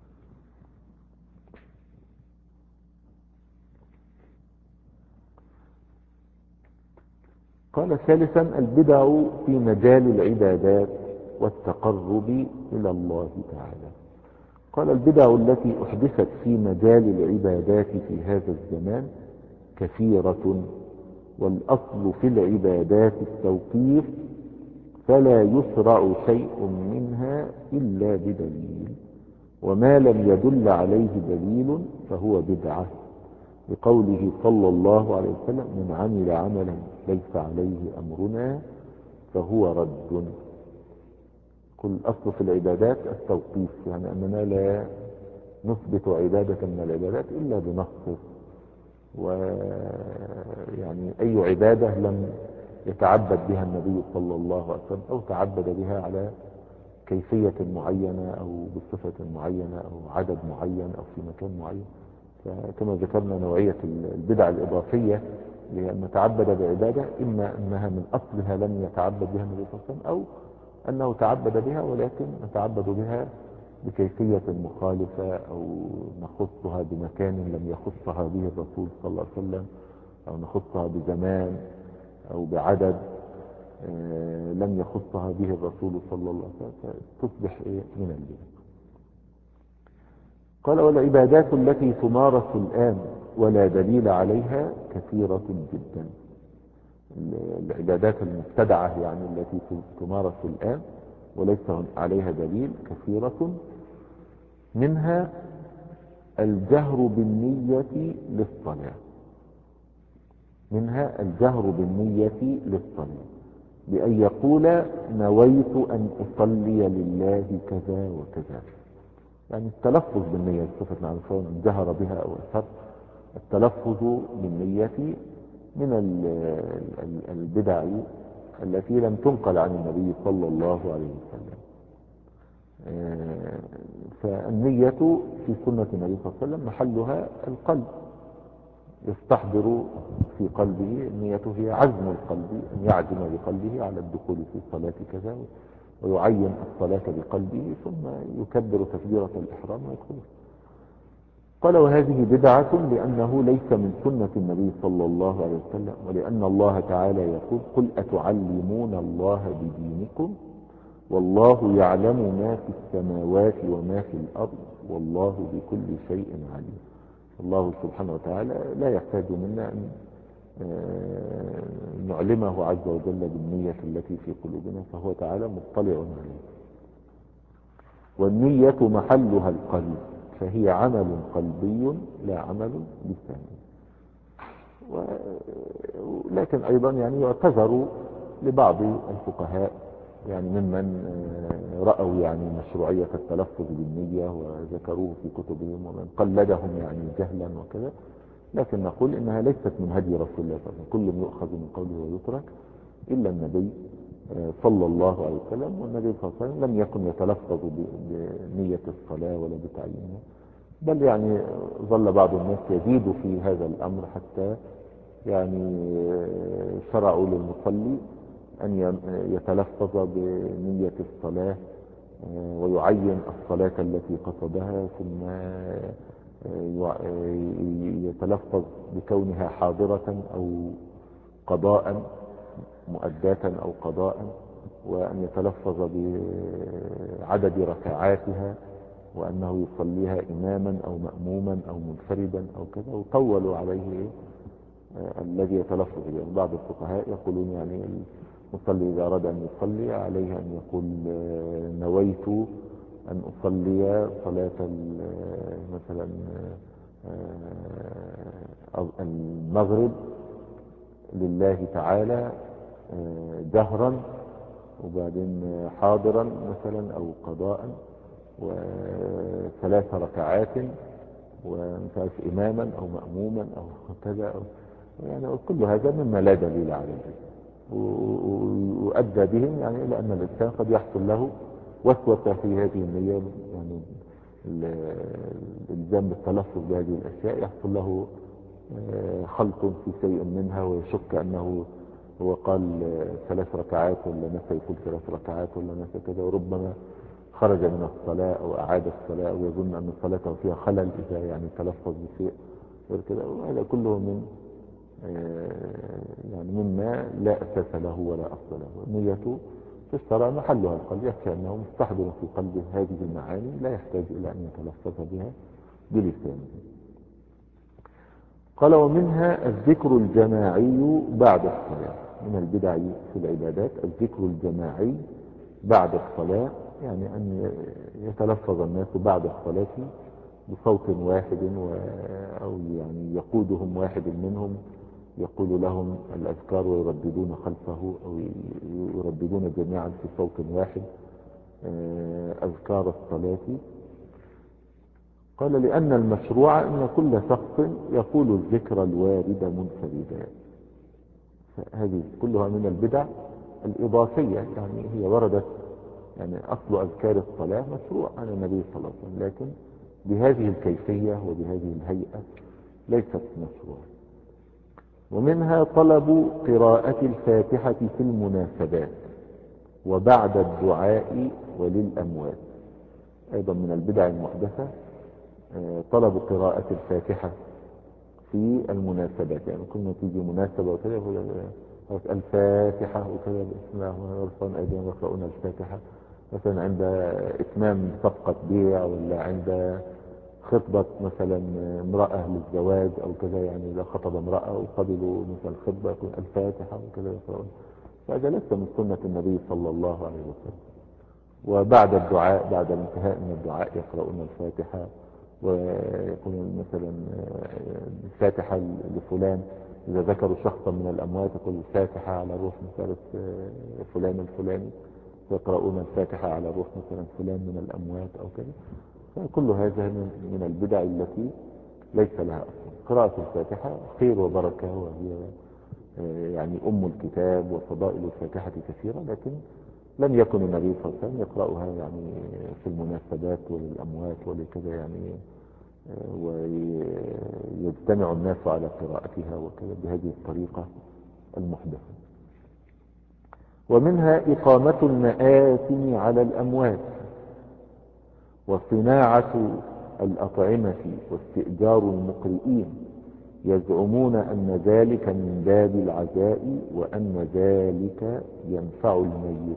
قال ثالثا البدع في مجال العبادات والتقرب إلى الله تعالى. قال البدع التي أحدثت في مجال العبادات في هذا الزمان كثيرة، والأصل في العبادات التوقيف، فلا يشرع شيء منها إلا بدليل، وما لم يدل عليه دليل فهو بدعة، بقوله صلى الله عليه وسلم من عمل عملا ليس عليه أمرنا فهو رد. كل أصل في العبادات التوقيف، يعني أننا لا نثبت عبادة من العبادات إلا بنص، ويعني أي عبادة لم يتعبد بها النبي صلى الله عليه وسلم أو تعبد بها على كيفية معينة أو بصفة معينة أو عدد معين أو في مكان معين. فكما ذكرنا نوعية البدع الإضافية لأن تعبد بعبادة إما أنها من أصلها لم يتعبد بها النبي صلى الله عليه وسلم، أو أنه تعبد بها ولكن نتعبد بها بكيفية مخالفة، أو نخصها بمكان لم يخصها به الرسول صلى الله عليه وسلم، أو نخصها بزمان أو بعدد لم يخصها به الرسول صلى الله عليه وسلم، تصبح من البدع. قال والعبادات التي تمارس الآن ولا دليل عليها كثيرة جدا. العبادات المبتدعة يعني التي تمارس الآن وليس عليها دليل كثيرة، منها الجهر بالنية للصلاة، منها الجهر بالنية للصلاة بأن يقول نويت أن أصلي لله كذا وكذا، يعني التلفظ بالنية صفة عن سواء جهر بها أو أسر. التلفظ بالنية من البدع التي لم تنقل عن النبي صلى الله عليه وسلم. فالنية في سنة النبي صلى الله عليه وسلم محلها القلب، يستحضر في قلبه، النية هي عزم القلب، أن يعزم بقلبه على الدخول في صلاة كذا ويعين الصلاة بقلبه ثم يكبر تكبيرة الإحرام ويدخل. قال وهذه بدعة لأنه ليس من سنة النبي صلى الله عليه وسلم، ولأن الله تعالى يقول قل أتعلمون الله بدينكم والله يعلم ما في السماوات وما في الأرض والله بكل شيء عليم. الله سبحانه وتعالى لا يحتاج منا أن نعلمه عز وجل بالنية التي في قلوبنا، فهو تعالى مطلع عليه. والنية محلها القلب، فهي عمل قلبي لا عمل لساني. ولكن أيضا يعني يعتذر لبعض الفقهاء يعني ممن رأوا يعني مشروعية التلفظ بالنية وذكروه في كتبهم، ومن قلدهم يعني جهلا وكذا. لكن نقول إنها ليست من هدي رسول الله صلى الله عليه وسلم، كل يؤخذ من قوله ويترك إلا النبي صلى الله عليه وسلم. والنبي صلى الله عليه وسلم لم يكن يتلفظ بنية الصلاة ولا بتعيينها، بل يعني ظل بعض الناس يزيد في هذا الأمر حتى يعني شرعوا للمصلي أن يتلفظ بنية الصلاة ويعين الصلاة التي قصدها، ثم يتلفظ بكونها حاضرة أو قضاء، مؤداة أو قضاء، وأن يتلفظ بعدد ركعاتها، وأنه يصليها إماما أو مأموما أو منفردا أو كذا. وطولوا عليه الذي يتلفظ به. بعض الفقهاء يقولون يعني المصلي إذا أراد أن يصلي عليه أن يقول نويت أن أصلي صلاة مثلا المغرب لله تعالى جهرا، وبعدين حاضرا مثلا أو قضاء، وثلاث ركعات، ومش عارف إماما أو مأموما أو كذا أو يعني. كل هذا مما لا دليل عليه، وأدى بهم يعني إلى أن الإنسان قد يحصل له وسوسة في هذه النية، يعني الإلزام بالتلفظ بهذه الأشياء يحصل له خلط في شيء منها، ويشك أنه هو قال ثلاث ركعات ولا نسى يقول ثلاث ركعات ولا نسى كذا، وربما خرج من الصلاة أو أعاد الصلاة ويظن أن صلاته فيها خلل إذا يعني تلفظ بشيء كذا. وهذا كله من يعني مما لا أساس له ولا أصل له. نيته في الشرع محلها القلب، يكفي أنه مستحضر في قلبه هذه المعاني، لا يحتاج إلى أن يتلفظ بها بلسانه. قال ومنها الذكر الجماعي بعد الصلاة. من البدع في العبادات الذكر الجماعي بعد الصلاة، يعني أن يتلفظ الناس بعد الصلاة بصوت واحد، أو يعني يقودهم واحد منهم يقول لهم الأذكار ويرددون خلفه، أو يرددون جميعا في صوت واحد أذكار الصلاة. قال لأن المشروع أن كل شخص يقول الذكر الوارد منفردا. هذه كلها من البدع الإضافية، يعني هي وردت يعني أصل أذكار الصلاة مشروع عن النبي صلى الله عليه وسلم، لكن بهذه الكيفية وبهذه الهيئة ليست مشروع. ومنها طلب قراءة الفاتحة في المناسبات وبعد الدعاء وللأموات. أيضا من البدع المحدثة طلب قراءة الفاتحة في المناسبات، يعني كنا تيجي مناسبة وكذا الفاتحة وكذا بسم الله ورحمن أيديهم يقرؤون الفاتحة، مثلا عند إتمام صفقة بيع، ولا عند خطبة مثلا امرأة للزواج أو كذا، يعني إذا خطب امرأة وقبلوا مثلا خطبة يقول الفاتحة وكذا يقرؤون. فهذا ليس من سنة النبي صلى الله عليه وسلم. وبعد الدعاء، بعد الانتهاء من الدعاء يقرؤون الفاتحة، ويقولون مثلا الفاتحة لفلان، إذا ذكروا شخصا من الأموات يقول الفاتحة على روح مثلا فلان الفلاني، يقرؤون الفاتحة على روح مثلا فلان من الأموات أو كذا. فكل هذا من البدع التي ليس لها أصل. قراءة الفاتحة خير وبركة، وهي يعني أم الكتاب، وفضائل الفاتحة كثيرة، لكن لم يكن النبي صلى الله عليه وسلم يقرأها يعني في المناسبات وللأموات ولكذا يعني، ويجتمع الناس على قراءتها وكذا بهذه الطريقة المحدثة. ومنها إقامة المآتم على الأموات، وصناعة الأطعمة، واستئجار المقرئين، يزعمون أن ذلك من باب العزاء، وأن ذلك ينفع الميت.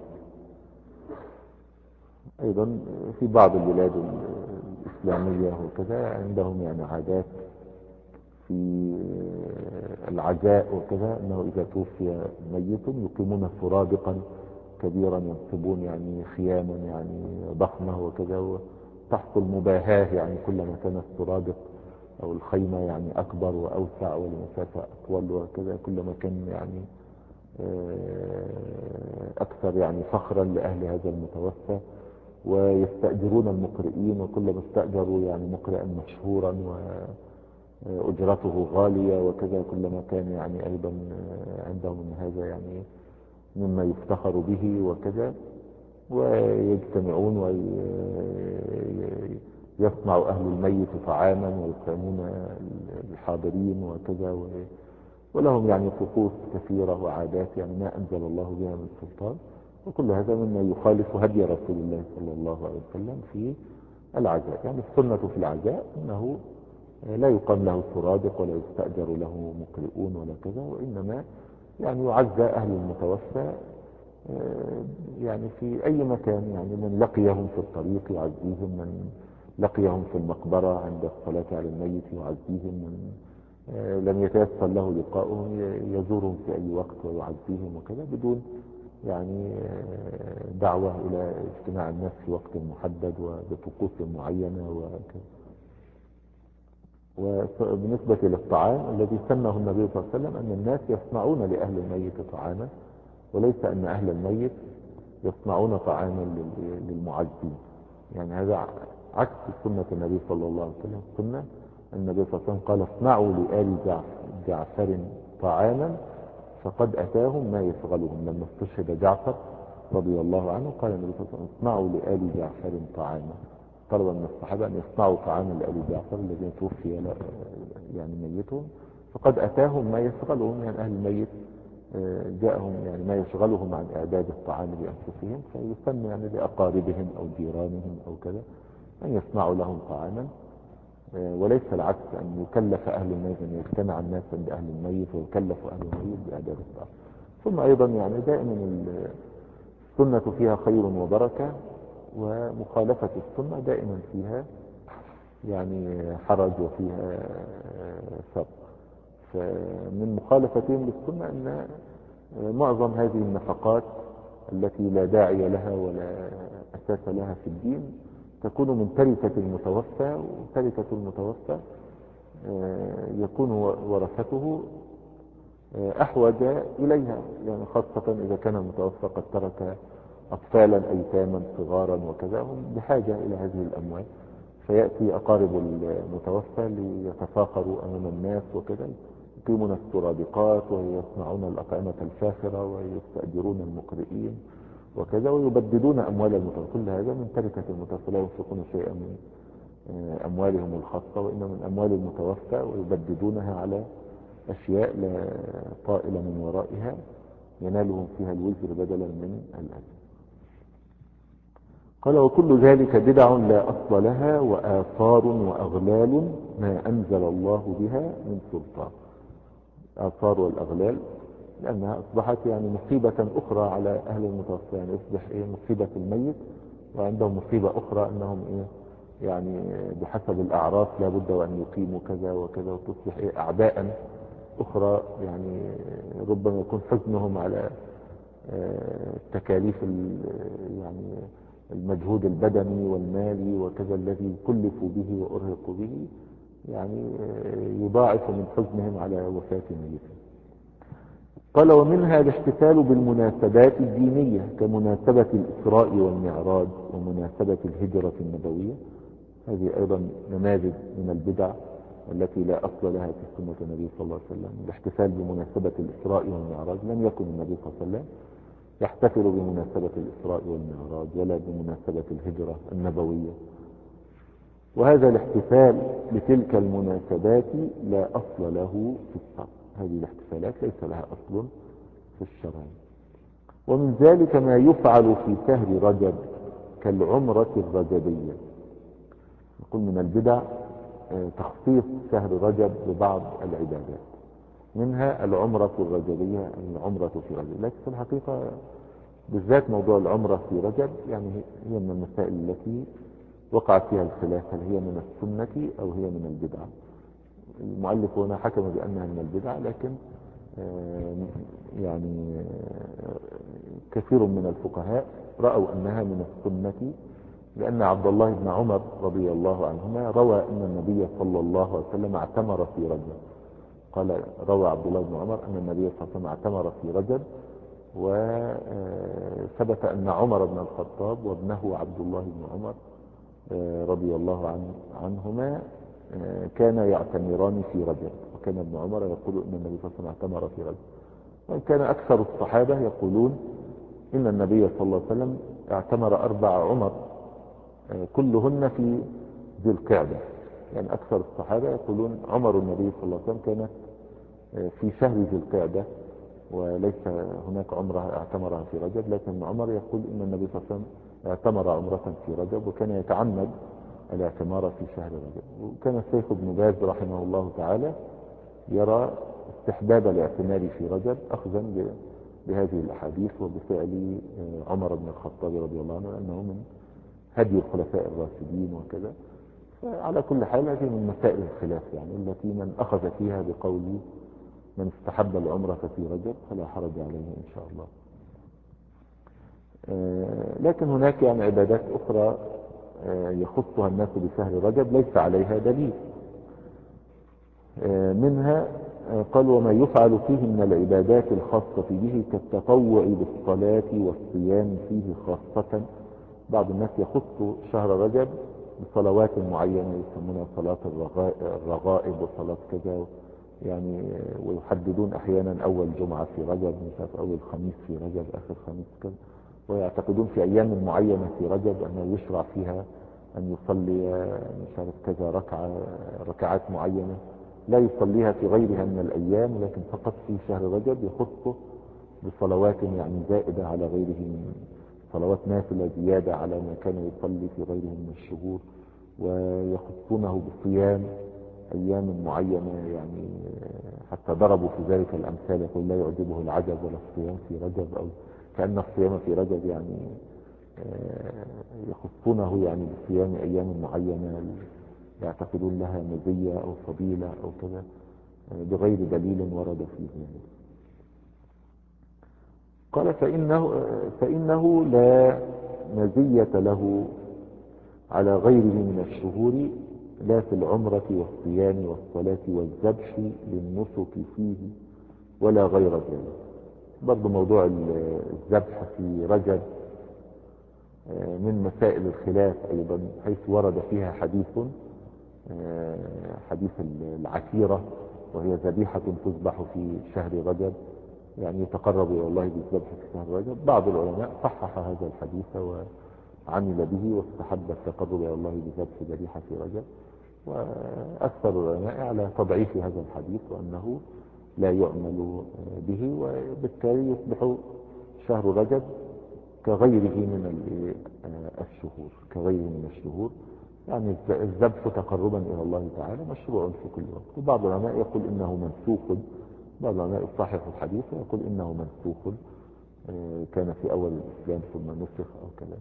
أيضا في بعض البلاد الإسلامية وكذا عندهم يعني عادات في العزاء وكذا، أنه إذا توفي ميت يقيمون سرادقا كبيرا، ينصبون يعني خياما يعني ضخمة وكذا، وتحصل مباهاة يعني كلما كان السرادق أو الخيمة يعني أكبر وأوسع ولمسافة أطول وكذا، كلما كان يعني أكثر يعني فخرا لأهل هذا المتوفى، ويستأجرون المقرئين، وكلما استأجروا يعني مقرئا مشهورا وأجرته غالية وكذا كلما كان يعني أيضا عندهم من هذا يعني مما يفتخر به وكذا. ويجتمعون ويصنع أهل الميت طعاما ويطعمون الحاضرين وكذا، ولهم يعني طقوس كثيرة وعادات يعني ما أنزل الله بها من سلطان. وكل هذا مما يخالف هدي رسول الله صلى الله عليه وسلم في العزاء. يعني السنة في العزاء أنه لا يقام له سرادق ولا يستأجر له مقرئون ولا كذا، وإنما يعني يعزى أهل المتوفى يعني في أي مكان. يعني من لقيهم في الطريق يعزيهم، من لقيهم في المقبرة عند الصلاة على الميت يعزيهم، من لم يتيسر له لقاؤهم يزورهم في أي وقت ويعزيهم وكذا، بدون يعني دعوة إلى اجتماع الناس في وقت محدد وبطقوس معينة وكذا. وبالنسبة للطعام الذي سنه النبي صلى الله عليه وسلم أن الناس يصنعون لأهل الميت طعاما، وليس أن أهل الميت يصنعون طعاما للمعزين. يعني هذا عكس سنة النبي صلى الله عليه وسلم. السنة النبي صلى الله عليه وسلم قال اصنعوا لآل جعفر طعاما فقد أتاهم ما يشغلهم. لما استشهد جعفر رضي الله عنه قال النبي صلى الله عليه وسلم اصنعوا لآل جعفر طعاما. طلب من الصحابة أن يصنعوا طعاما لآل جعفر الذين توفي يعني ميتهم، فقد أتاهم ما يشغلهم. يعني أهل الميت جاءهم يعني ما يشغلهم عن إعداد الطعام لأنفسهم، فيسمى يعني لأقاربهم أو جيرانهم أو كذا أن يصنعوا لهم طعاما، وليس العكس أن يكلف أهل الميت أن يجتمع الناس عند أهل الميت ويكلف أهل الميت بإعداد الطعام. ثم أيضا يعني دائما السنة فيها خير وبركة، ومخالفة السنة دائما فيها يعني حرج وفيها شر. فمن مخالفتهم للسنة أن معظم هذه النفقات التي لا داعي لها ولا أساس لها في الدين تكون من تركة المتوفى، وتركة المتوفى يكون ورثته أحوج إليها، يعني خاصة إذا كان المتوفى قد ترك أطفالا أيتاما صغارا وكذا، هم بحاجة إلى هذه الأموال. فيأتي أقارب المتوفى ليتفاخروا أمام الناس وكذا، يقيمون السرادقات ويصنعون الأطعمة الفاخرة ويستأجرون المقرئين وكذا، ويبددون أموال المتوفى. كل هذا من تركة المتوفى، لا ينفقون شيئا من أموالهم الخاصة وإنما من أموال المتوفى، ويبددونها على أشياء لا طائل من ورائها ينالهم فيها الوزر بدلا من الأجر. قال وكل ذلك بدع لا أصل لها وآثار وأغلال ما أنزل الله بها من سلطان. آثار والأغلال لأنها أصبحت يعني مصيبة أخرى على أهل المتوفى، يعني أصبح إيه مصيبة الميت وعندهم مصيبة أخرى أنهم إيه يعني بحسب الأعراف لا بد وأن يقيموا كذا وكذا، وتصبح إيه أعباء أخرى. يعني ربما يكون حزنهم على التكاليف يعني المجهود البدني والمالي وكذا الذي كلفوا به وأرهقوا به، يعني يضاعف من حزنهم على وفاة ميتهم. قال ومنها الاحتفال بالمناسبات الدينية كمناسبة الإسراء والمعراج ومناسبة الهجرة النبوية. هذه أيضا نماذج من البدع التي لا أصل لها في سنة النبي صلى الله عليه وسلم. الاحتفال بمناسبة الإسراء والمعراج لم يكن النبي صلى الله عليه وسلم يحتفل بمناسبة الإسراء والمعراج ولا بمناسبة الهجرة النبوية. وهذا الاحتفال بتلك المناسبات لا أصل له في الشرع. هذه الاحتفالات ليس لها أصل في الشرع. ومن ذلك ما يفعل في شهر رجب كالعمرة الرجبية. نقول من البدع تخصيص شهر رجب ببعض العبادات، منها العمرة الرجبية، العمرة في رجب. لكن في الحقيقة بالذات موضوع العمرة في رجب يعني هي من المسائل التي وقع فيها الخلاف، هل هي من السنة أو هي من البدع. المؤلف هنا حكم بأنها من البدع، لكن يعني كثير من الفقهاء رأوا أنها من السنة، لأن عبد الله بن عمر رضي الله عنهما روى أن النبي صلى الله عليه وسلم اعتمر في رجب. قال روى عبد الله بن عمر أن النبي صلى الله عليه وسلم اعتمر في رجب، وثبت أن عمر بن الخطاب وابنه عبد الله بن عمر رضي الله عن عنهما كان يعتمران في رجب، وكان ابن عمر يقول أن النبي صلى الله عليه وسلم اعتمر في رجب. وكان أكثر الصحابة يقولون إن النبي صلى الله عليه وسلم اعتمر أربع عمر كلهن في ذي القعدة. يعني أكثر الصحابة يقولون عمر النبي صلى الله عليه وسلم كانت في شهر ذي القعدة، وليس هناك عمرة اعتمرها في رجب، لكن عمر يقول إن النبي صلى الله عليه وسلم اعتمر عمرة في رجب، وكان يتعمد الاعتمار في شهر رجب. وكان الشيخ ابن باز رحمه الله تعالى يرى استحباب الاعتمار في رجب أخذا بهذه الأحاديث وبفعل عمر بن الخطاب رضي الله عنه، أنه من هدي الخلفاء الراشدين وكذا. على كل حال هذه من مسائل الخلاف، يعني التي من أخذ فيها بقول من استحب العمرة في رجب فلا حرج عليه إن شاء الله. لكن هناك يعني عبادات أخرى يخصها الناس بشهر رجب ليس عليها دليل. منها قال وما يفعل فيه من العبادات الخاصة به كالتطوع بالصلاة والصيام فيه خاصة. بعض الناس يخص شهر رجب بصلوات معينة يسمونها صلاة الرغائب وصلاة كذا، يعني ويحددون أحيانا أول جمعة في رجب، مش عارف أول خميس في رجب، آخر خميس كذا، ويعتقدون في أيام معينة في رجب أنه يشرع فيها أن يصلي مش عارف كذا ركعة ركعات معينة لا يصليها في غيرها من الأيام، ولكن فقط في شهر رجب يخصه بصلوات يعني زائدة على غيره من صلوات نافلة زيادة على ما كان يصلي في غيره من الشهور. ويخصونه بصيام أيام معينة، يعني حتى ضربوا في ذلك الأمثال، يقول لا يعجبه العجب ولا الصيام في رجب، أو كأن الصيام في رجب يعني يخصونه يعني بصيام أيام معينة يعتقدون لها مزية أو فضيلة أو كذا بغير دليل ورد فيه. يعني قال فإنه, فإنه لا مزية له على غيره من الشهور، لا في العمرة والصيام والصلاة والذبح للنسك فيه ولا غير ذلك. برضو موضوع الذبح في رجب من مسائل الخلاف أيضا، حيث ورد فيها حديث حديث العشيرة، وهي ذبيحة تذبح في شهر رجب، يعني يتقرب إلى الله بالذبح في شهر رجب. بعض العلماء صحح هذا الحديث وعمل به واستحب التقرب إلى الله بذبح ذبيحة في رجب، وأكثر العلماء على تضعيف هذا الحديث وأنه لا يعمل به، وبالتالي يصبح شهر رجب كغيره من الشهور كغيره من الشهور يعني الذبح تقربا إلى الله تعالى مشروع في كل وقت. وبعض العلماء يقول إنه منسوخ، بعض العلماء يصحح الحديث ويقول إنه منسوخ كان في أول الإسلام ثم نسخ أو كذا.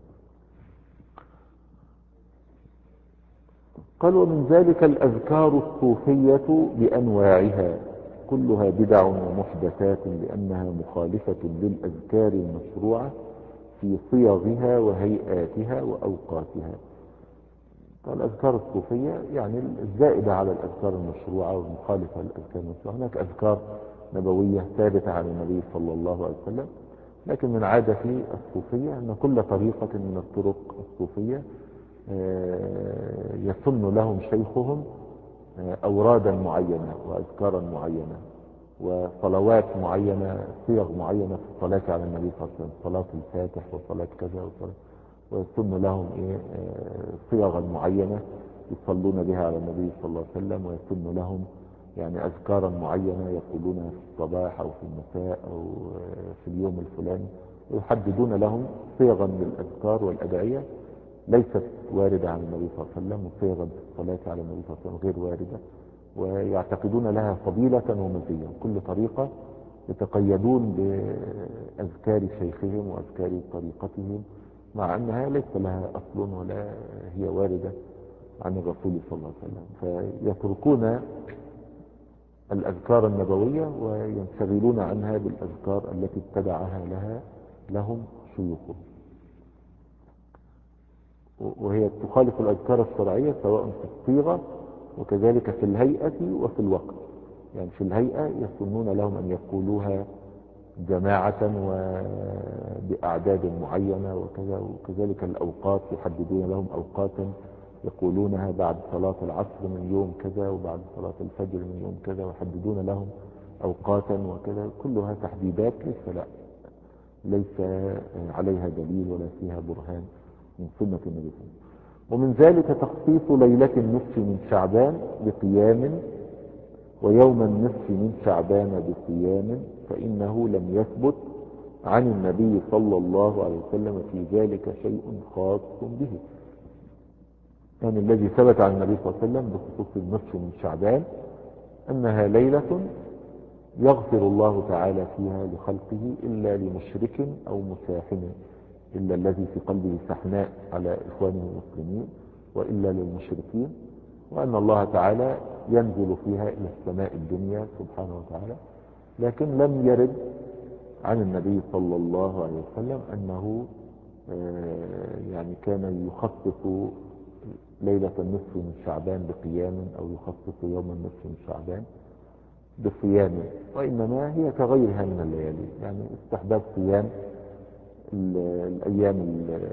قال ومن ذلك الأذكار الصوفية بأنواعها كلها بدع ومحدثات لأنها مخالفة للأذكار المشروعة في صيغها وهيئاتها وأوقاتها. الأذكار الصوفية يعني الزائدة على الأذكار المشروعة والمخالفة للأذكار المشروعة. هناك أذكار نبوية ثابتة عن النبي صلى الله عليه وسلم، لكن من عادة الصوفية أن كل طريقة من الطرق الصوفية يسن لهم شيخهم أورادا معينة وأذكارا معينة وصلوات معينة، صيغ معينة في الصلاة على النبي صلى الله عليه وسلم، صلاة الفاتح وصلاة كذا وصلاة، ويسن لهم إيه صيغا معينة يصلون بها على النبي صلى الله عليه وسلم، ويسن لهم يعني أذكارا معينة يقولونها في الصباح أو في المساء أو في اليوم الفلاني، ويحددون لهم صيغا للأذكار والأدعية ليست واردة عن النبي صلى الله عليه وسلم، وصيغا في الصلاة على النبي صلى الله عليه وسلم غير واردة، ويعتقدون لها فضيلة ومزية. كل طريقة يتقيدون بأذكار شيخهم وأذكار طريقتهم، مع أنها ليس لها أصل ولا هي واردة عن الرسول صلى الله عليه وسلم، فيتركون الأذكار النبوية وينشغلون عنها بالأذكار التي ابتدعها لها لهم شيوخهم، وهي تخالف الأذكار الشرعية سواء في الصيغة وكذلك في الهيئة وفي الوقت. يعني في الهيئة يسنون لهم أن يقولوها جماعة وبأعداد معينة وكذا، وكذلك الأوقات يحددون لهم أوقاتا يقولونها بعد صلاة العصر من يوم كذا وبعد صلاة الفجر من يوم كذا، ويحددون لهم أوقاتا وكذا، كلها تحديدات ليس لا ليس عليها دليل ولا فيها برهان من سنة النبي صلى الله عليه وسلم. ومن ذلك تخصيص ليلة النصف من شعبان بقيام ويوم النصف من شعبان بصيام، فإنه لم يثبت عن النبي صلى الله عليه وسلم في ذلك شيء خاص به. يعني الذي ثبت عن النبي صلى الله عليه وسلم بخصوص النصف من شعبان أنها ليلة يغفر الله تعالى فيها لخلقه إلا لمشرك أو مساحن، إلا الذي في قلبه سحناء على إخوانه المسلمين، وإلا للمشركين، وأن الله تعالى ينزل فيها إلى السماء الدنيا سبحانه وتعالى. لكن لم يرد عن النبي صلى الله عليه وسلم أنه يعني كان يخصص ليلة النصف من شعبان بقيام أو يخصص يوم النصف من شعبان بصيام، وإنما هي كغيرها من الليالي، يعني استحباب صيام الأيام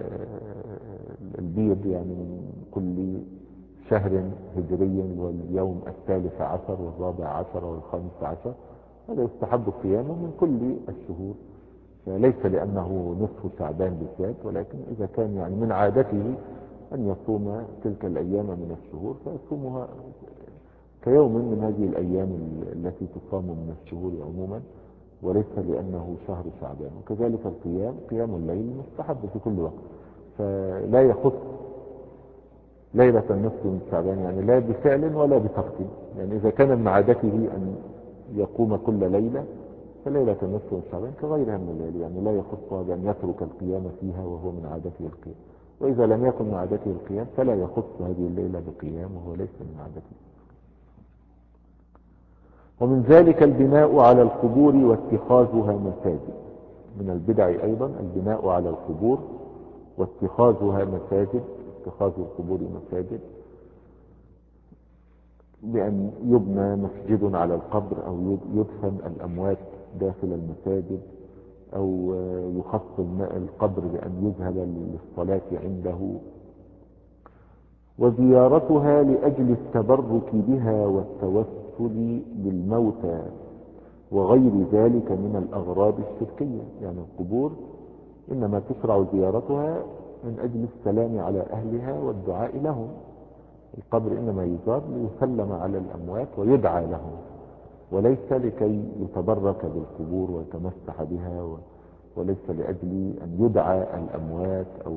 البيض يعني من كل شهر هجري واليوم الثالث عشر والرابع عشر والخامس عشر، هذا يستحب صيامه من كل الشهور، فليس لأنه نصف شعبان بالذات، ولكن إذا كان يعني من عادته أن يصوم تلك الأيام من الشهور فيصومها كيوم من هذه الأيام التي تصام من الشهور عموما، وليس لأنه شهر شعبان. وكذلك القيام، قيام الليل مستحب في كل وقت، فلا يخص ليلة النصف من شعبان يعني لا بفعل ولا بترك، يعني إذا كان من عادته أن يقوم كل ليلة فليلة النصف من شعبان كغيرها من الليل، يعني لا يخصها بأن يترك القيام فيها وهو من عادته القيام، وإذا لم يكن من عادته القيام فلا يخص هذه الليلة بقيام وهو ليس من عادته. ومن ذلك البناء على القبور واتخاذها مساجد، من البدع أيضا البناء على القبور واتخاذها مساجد، اتخاذ القبور مساجد بأن يبنى مسجد على القبر أو يدفن الأموات داخل المساجد، أو يخص القبر بأن يذهب للصلاة عنده، وزيارتها لأجل التبرك بها والتوسل بالموتى وغير ذلك من الأغراض الشركية. يعني القبور إنما تشرع زيارتها من أجل السلام على أهلها والدعاء لهم، القبر إنما يزار ليسلم على الأموات ويدعى لهم، وليس لكي يتبرك بالقبور ويتمسح بها، وليس لأجل أن يدعى الأموات أو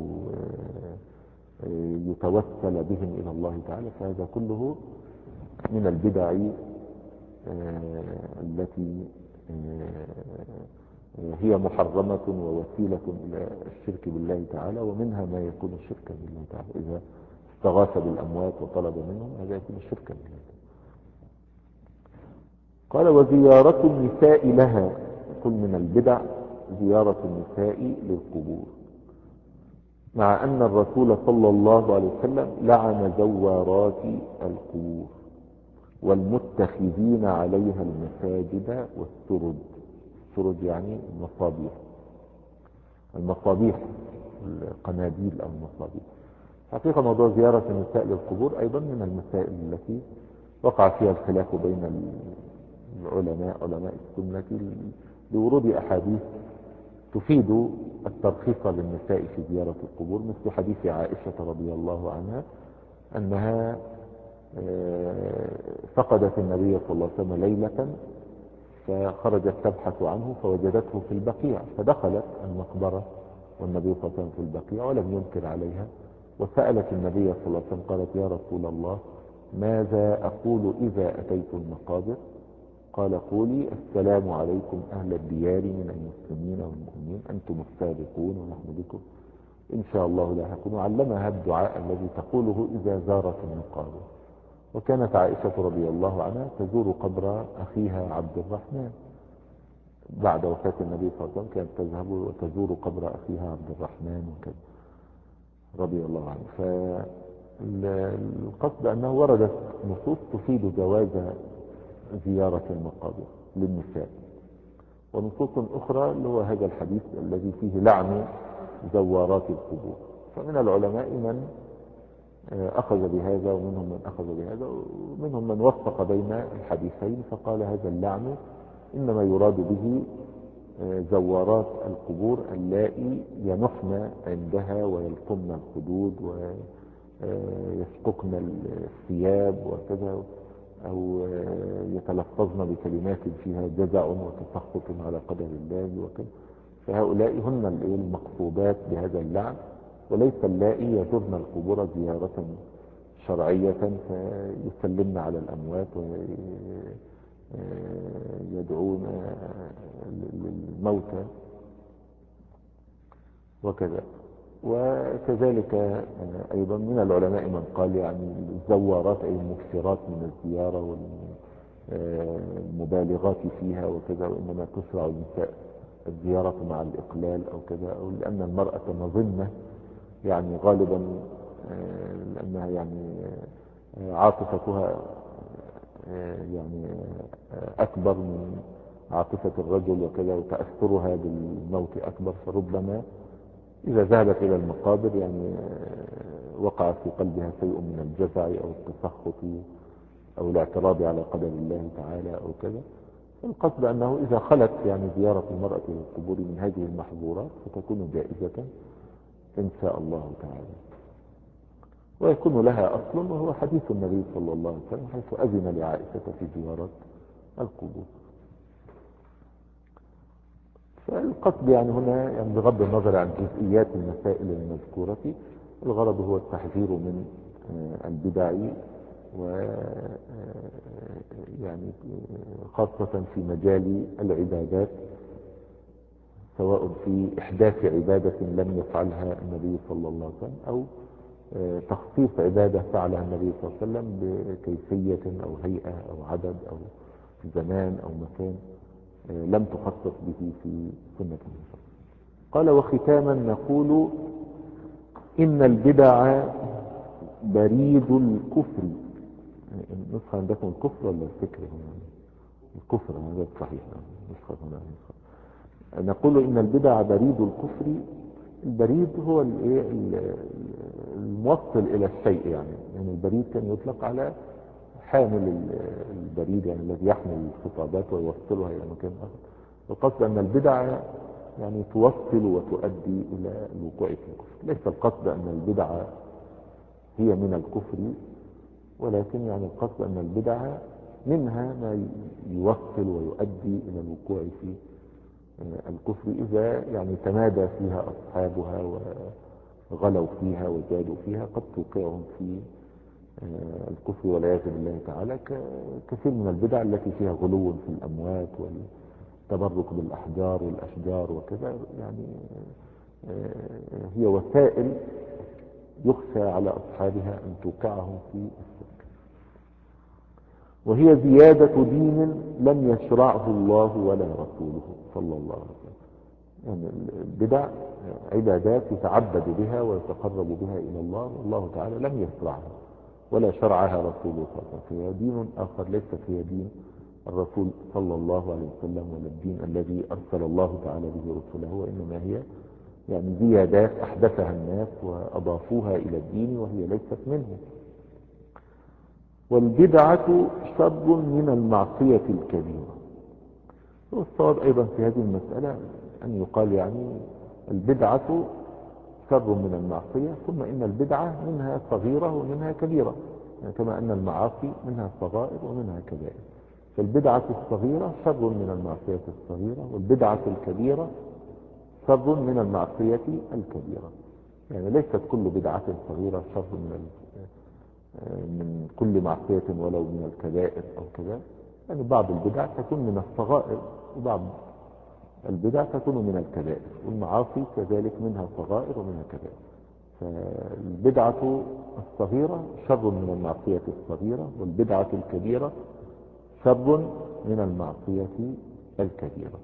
يتوسل بهم إلى الله تعالى، فهذا كله من البدع التي هي محرمة ووسيلة إلى الشرك بالله تعالى، ومنها ما يكون شركا بالله تعالى إذا استغاث بالأموات وطلب منهم، هذا يكون شركا بالله تعالى. قال وزيارة النساء لها، كل من البدع زيارة النساء للقبور، مع أن الرسول صلى الله عليه وسلم لعن زوارات القبور والمتخذين عليها المساجد والسرج، السرج يعني المصابيح، المصابيح القناديل أو المصابيح. حقيقة موضوع زيارة النساء للقبور أيضا من المسائل التي وقع فيها الخلاف بين العلماء علماء السنة لورود أحاديث تفيد الترخيص للنساء في زيارة القبور، مثل حديث عائشة رضي الله عنها أنها فقدت النبي صلى الله عليه وسلم ليلة فخرجت تبحث عنه فوجدته في البقيع، فدخلت المقبرة والنبي صلى الله عليه وسلم في البقيع ولم ينكر عليها، وسألت النبي صلى الله عليه وسلم قالت يا رسول الله ماذا أقول إذا أتيت المقابر؟ قال قولي السلام عليكم أهل الديار من المسلمين والمؤمنين، أنتم السابقون ونحن بكم إن شاء الله لاحقون. علمها الدعاء الذي تقوله إذا زارت المقابر. وكانت عائشة رضي الله عنها تزور قبر أخيها عبد الرحمن بعد وفاة النبي صلى الله عليه وسلم، كانت تذهب وتزور قبر أخيها عبد الرحمن وكذا رضي الله عنه. فالقصد أنه وردت نصوص تفيد جواز زيارة المقابر للنساء. ونصوص أخرى اللي هو هذا الحديث الذي فيه لعن زوارات القبور. فمن العلماء من أخذ بهذا ومنهم من أخذ بهذا ومنهم من وفق بين الحديثين فقال هذا اللعن إنما يراد به زوارات القبور اللائي ينحن عندها ويلطمن الخدود ويسققن الثياب وكذا، أو يتلفظن بكلمات فيها جزع وتسخط على قدر الله وكذا. فهؤلاء هن المقصودات بهذا اللعن، وليس اللائي يزورن القبور زيارة شرعية فيسلمن على الأموات ويدعون للموتى وكذا. وكذلك أيضا من العلماء من قال يعني الزوارات أي المكثرات من الزيارة والمبالغات فيها وكذا، وإنما تشرع النساء الزيارة مع الإقلال أو كذا، أو لأن المرأة مظنة يعني غالبا لأنها يعني عاطفتها يعني أكبر من عاطفة الرجل وكذا، وتأثرها بالموت أكبر، فربما إذا ذهبت إلى المقابر يعني وقع في قلبها شيء من الجزع أو التسخط أو الاعتراض على قدر الله تعالى أو كذا. القصد أنه إذا خلت يعني زيارة المرأة للقبور من هذه المحظورات فتكون جائزة إن شاء الله تعالى، ويكون لها أصل وهو حديث النبي صلى الله عليه وسلم حيث أذن لعائشة في زيارة القبور. فالقصد يعني هنا يعني بغض النظر عن جزئيات المسائل المذكورة، الغرض هو التحذير من البدع، و يعني خاصة في مجال العبادات، سواء في إحداث عبادة لم يفعلها النبي صلى الله عليه وسلم، أو تخصيص عبادة فعلها النبي صلى الله عليه وسلم بكيفية أو هيئة أو عدد أو زمان أو مكان لم تخصص به في سنة النبي. قال وختاما نقول إن البدع بريد الكفر. النسخة عندكم الكفر ولا الفكر هنا؟ الكفر هذا صحيح. النسخة هنا نقول إن البدع بريد الكفر. البريد هو الموصل إلى الشيء، يعني يعني البريد كان يطلق على حامل البريد يعني الذي يحمل الخطابات ويوصلها إلى مكان آخر. القصد أن البدع يعني توصل وتؤدي إلى الوقوع في الكفر. ليس القصد أن البدع هي من الكفر، ولكن يعني القصد أن البدع منها ما يوصل ويؤدي إلى الوقوع في الكفر إذا يعني تمادى فيها أصحابها وغلوا فيها وزادوا فيها، قد توقعهم في الكفر والعياذ بالله تعالى، كثير من البدع التي فيها غلو في الأموات والتبرك بالأحجار والأشجار وكذا، يعني هي وسائل يخشى على أصحابها أن توقعهم في الشرك، وهي زيادة دين لم يشرعه الله ولا رسوله صلى الله عليه وسلم. يعني البدع عبادات يتعبد بها ويتقرب بها إلى الله، والله تعالى لم يشرعها ولا شرعها رسوله صلى الله عليه وسلم. هي دين آخر ليست هي دين الرسول صلى الله عليه وسلم ولا الدين الذي أرسل الله تعالى به رسوله، وإنما هي يعني زيادات أحدثها الناس وأضافوها إلى الدين وهي ليست منه. والبدعة شر من المعصية الكبيرة. والصواب أيضا في هذه المسألة أن يقال يعني البدعة شر من المعصية، ثم إن البدعة منها صغيرة ومنها كبيرة، يعني كما أن المعاصي منها صغائر ومنها كبائر. فالبدعة الصغيرة شر من المعصية الصغيرة، والبدعة الكبيرة شر من المعصية الكبيرة. يعني ليست كل بدعة صغيرة شر من من كل معصية ولو من الكبائر أو كذا. يعني بعض البدع تكون من الصغائر وبعض البدع تكون من الكبائر، والمعاصي كذلك منها صغائر ومنها كبائر. فالبدعة الصغيرة شر من المعصية الصغيرة، والبدعة الكبيرة شر من المعصية الكبيرة.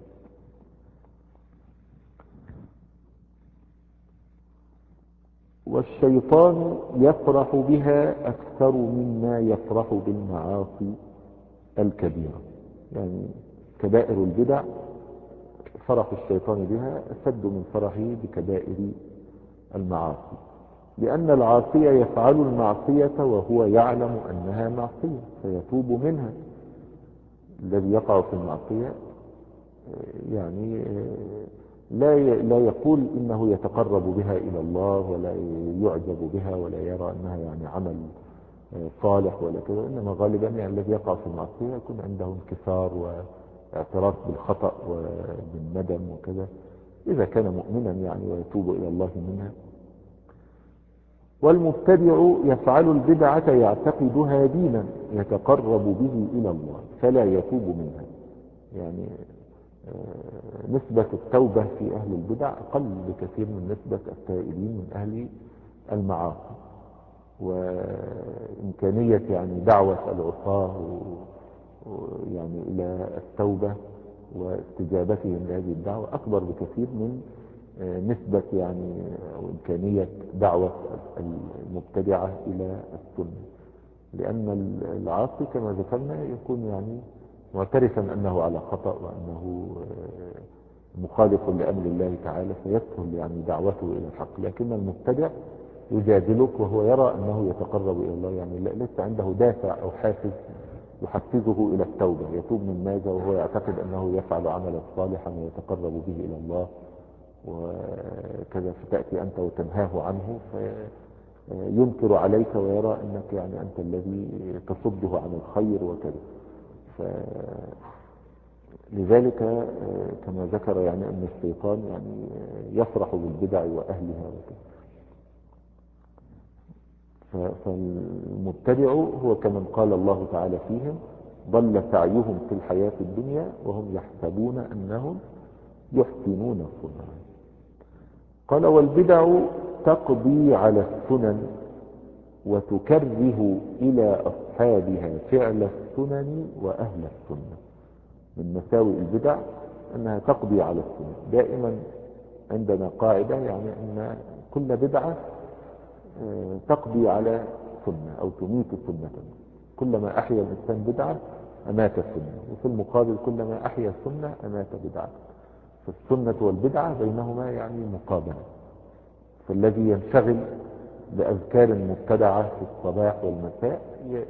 والشيطان يفرح بها أكثر مما يفرح بالمعاصي الكبيرة. يعني كبائر البدع فرح الشيطان بها أشد من فرحه بكبائر المعاصي، لأن العاصي يفعل المعصية وهو يعلم أنها معصية فيتوب منها. الذي يقع في المعصية يعني لا لا يقول إنه يتقرب بها إلى الله، ولا يعجب بها، ولا يرى أنها يعني عمل صالح ولا كذا، إنما غالبا يعني الذي يقع في المعصية يكون عنده انكسار واعتراف بالخطأ وبالندم وكذا، إذا كان مؤمنا يعني ويتوب إلى الله منها. والمبتدع يفعل البدعة يعتقدها دينا يتقرب به إلى الله فلا يتوب منها. يعني نسبة التوبة في أهل البدع أقل بكثير من نسبة التائبين من أهل المعاصي، وإمكانية يعني دعوة العصاة يعني إلى التوبة واستجابتهم لهذه الدعوة أكبر بكثير من نسبة يعني أو إمكانية دعوة المبتدعة إلى السنة، لأن العاصي كما ذكرنا يكون يعني معترفا أنه على خطأ وأنه مخالف لأمر الله تعالى فيسهل يعني دعوته إلى الحق. لكن المبتدع يجادلك وهو يرى أنه يتقرب إلى الله، يعني ليس عنده دافع أو حافز يحفزه إلى التوبة. يتوب من ماذا وهو يعتقد أنه يفعل عملا صالحا ويتقرب به إلى الله وكذا، فتأتي أنت وتنهاه عنه فينكر عليك ويرى أنك يعني أنت الذي تصده عن الخير وكذا. لذلك كما ذكر يعني أن الشيطان يعني يفرح بالبدع وأهلها وكذا. فالمبتدع هو كمن قال الله تعالى فيهم ضل سعيهم في الحياة الدنيا وهم يحسبون أنهم يحسنون صنعا. قال والبدع تقضي على السنن وتكره إلى أصحابها فعل السنن وأهل السنة. من مساوئ البدع أنها تقضي على السنن. دائما عندنا قاعدة يعني أن كل بدعة تقضي على سنة أو تميت سنة. كلما أحيا الإنسان بدعة أمات السنة، وفي المقابل كلما أحيا السنة أمات بدعة. فالسنة والبدعة بينهما يعني مقابلة. فالذي ينشغل بأذكار مبتدعة في الصباح والمساء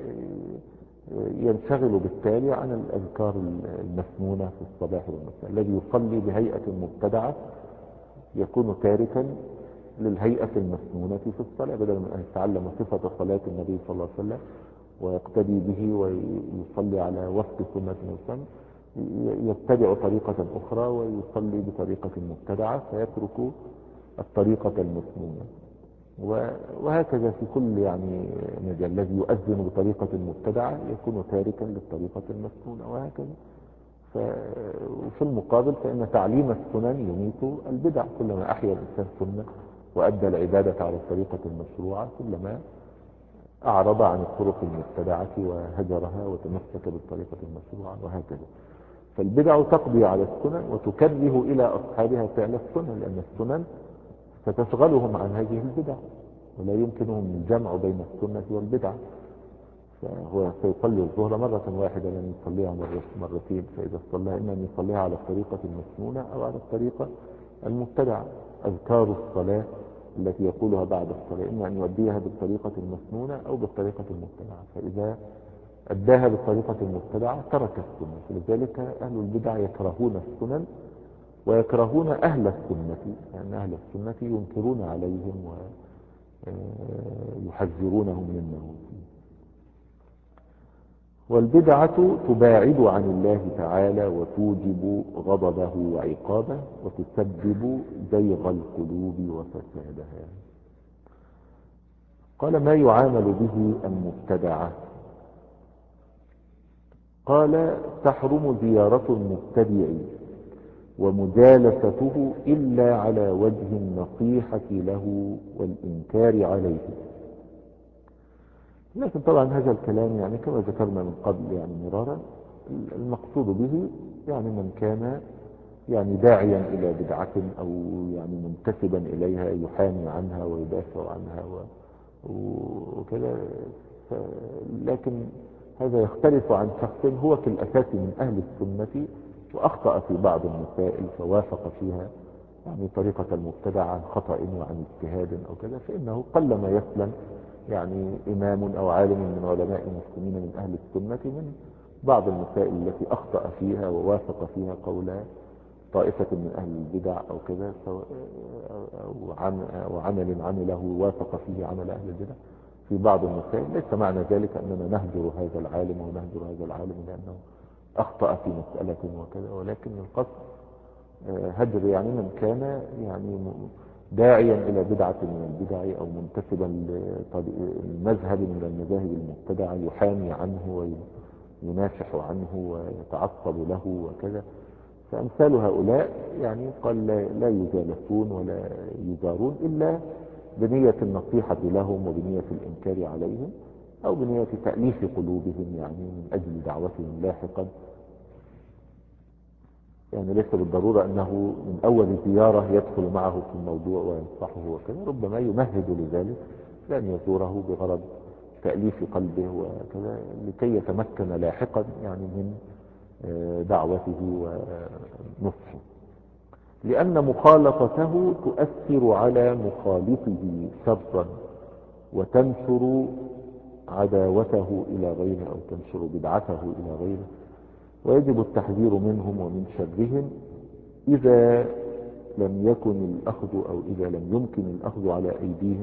ينشغل بالتالي عن الأذكار المسنونة في الصباح والمساء. الذي يصلي بهيئة مبتدعة يكون تاركا للهيئة المسنونة في الصلاة، بدل من أن يتعلم صفة صلاة النبي صلى الله عليه وسلم ويقتدي به ويصلي على وفق سنة النبي، يتبع طريقة أخرى ويصلي بطريقة مبتدعة فيترك الطريقة المسنونة. وهكذا في كل يعني مجال، الذي يؤذن بطريقة مبتدعة يكون تاركا للطريقة المسنونة وهكذا. وفي المقابل فإن تعليم السنن يميت البدع. كلما أحيا الإنسان سنة وأدى العبادة على الطريقة المشروعة كلما أعرض عن الطرق المبتدعة وهجرها وتمسك بالطريقة المشروعة وهكذا. فالبدع تقضي على السنن وتكره إلى أصحابها فعل السنن، لأن السنن ستشغلهم عن هذه البدع ولا يمكنهم الجمع بين السنة والبدع. فهو سيصلي الظهر مرة واحدة لن يصليها مرتين، فإذا صلى إما أن يصليها على الطريقة المسنونة أو على الطريقة المبتدعة. أذكار الصلاة التي يقولها بعد الصلاة إما أن يؤديها بالطريقة المسنونة أو بالطريقة المبتدعة، فإذا أداها بالطريقة المبتدعة ترك السنة. فلذلك أهل البدع يكرهون السنن ويكرهون أهل السنة، لأن أهل السنة ينكرون عليهم ويحذرونهم منهم. والبدعة تباعد عن الله تعالى وتوجب غضبه وعقابه وتسبب زيغ القلوب وفسادها. قال ما يعامل به المبتدعة؟ قال تحرم زيارة المبتدع ومجالسته إلا على وجه النصيحة له والإنكار عليه. لكن طبعا هذا الكلام يعني كما ذكرنا من قبل يعني مرارا المقصود به يعني من كان يعني داعيا إلى بدعة أو يعني منتسبا إليها يحامي عنها ويدافع عنها وكذا. لكن هذا يختلف عن شخص هو في الأساس من أهل السنة وأخطأ في بعض المسائل فوافق فيها يعني طريقة المبتدع عن خطأ وعن اجتهاد أو كذا، فإنه قلما يسلم يعني إمام أو عالم من علماء المسلمين من أهل السنة من بعض المسائل التي أخطأ فيها ووافق فيها قول طائفة من أهل البدع أو كذا، أو عمل عمله وافق فيه عمل أهل البدع في بعض المسائل. ليس معنى ذلك أننا نهجر هذا العالم ونهجر هذا العالم لأنه أخطأ في مسألة وكذا، ولكن القصد هجر يعني من كان يعني داعيا إلى بدعة من البدع أو منتسبا لمذهب من المذاهب المبتدعة يحامي عنه وينافح عنه ويتعصب له وكذا. فأمثال هؤلاء يعني قال لا يجالسون ولا يجارون إلا بنية النصيحة لهم وبنية الإنكار عليهم أو بنية تأليف قلوبهم يعني من أجل دعوتهم لاحقا. يعني ليس بالضرورة أنه من أول زيارة يدخل معه في الموضوع وينصحه وكذا، ربما يمهد لذلك لأن يزوره بغرض تأليف قلبه وكذا لكي يتمكن لاحقا يعني من دعوته ونصحه، لأن مخالطته تؤثر على مخالفه شرا وتنشر عداوته إلى غيره أو تنشر بدعته إلى غيره، ويجب التحذير منهم ومن شرهم إذا لم يكن الأخذ أو إذا لم يمكن الأخذ على أيديهم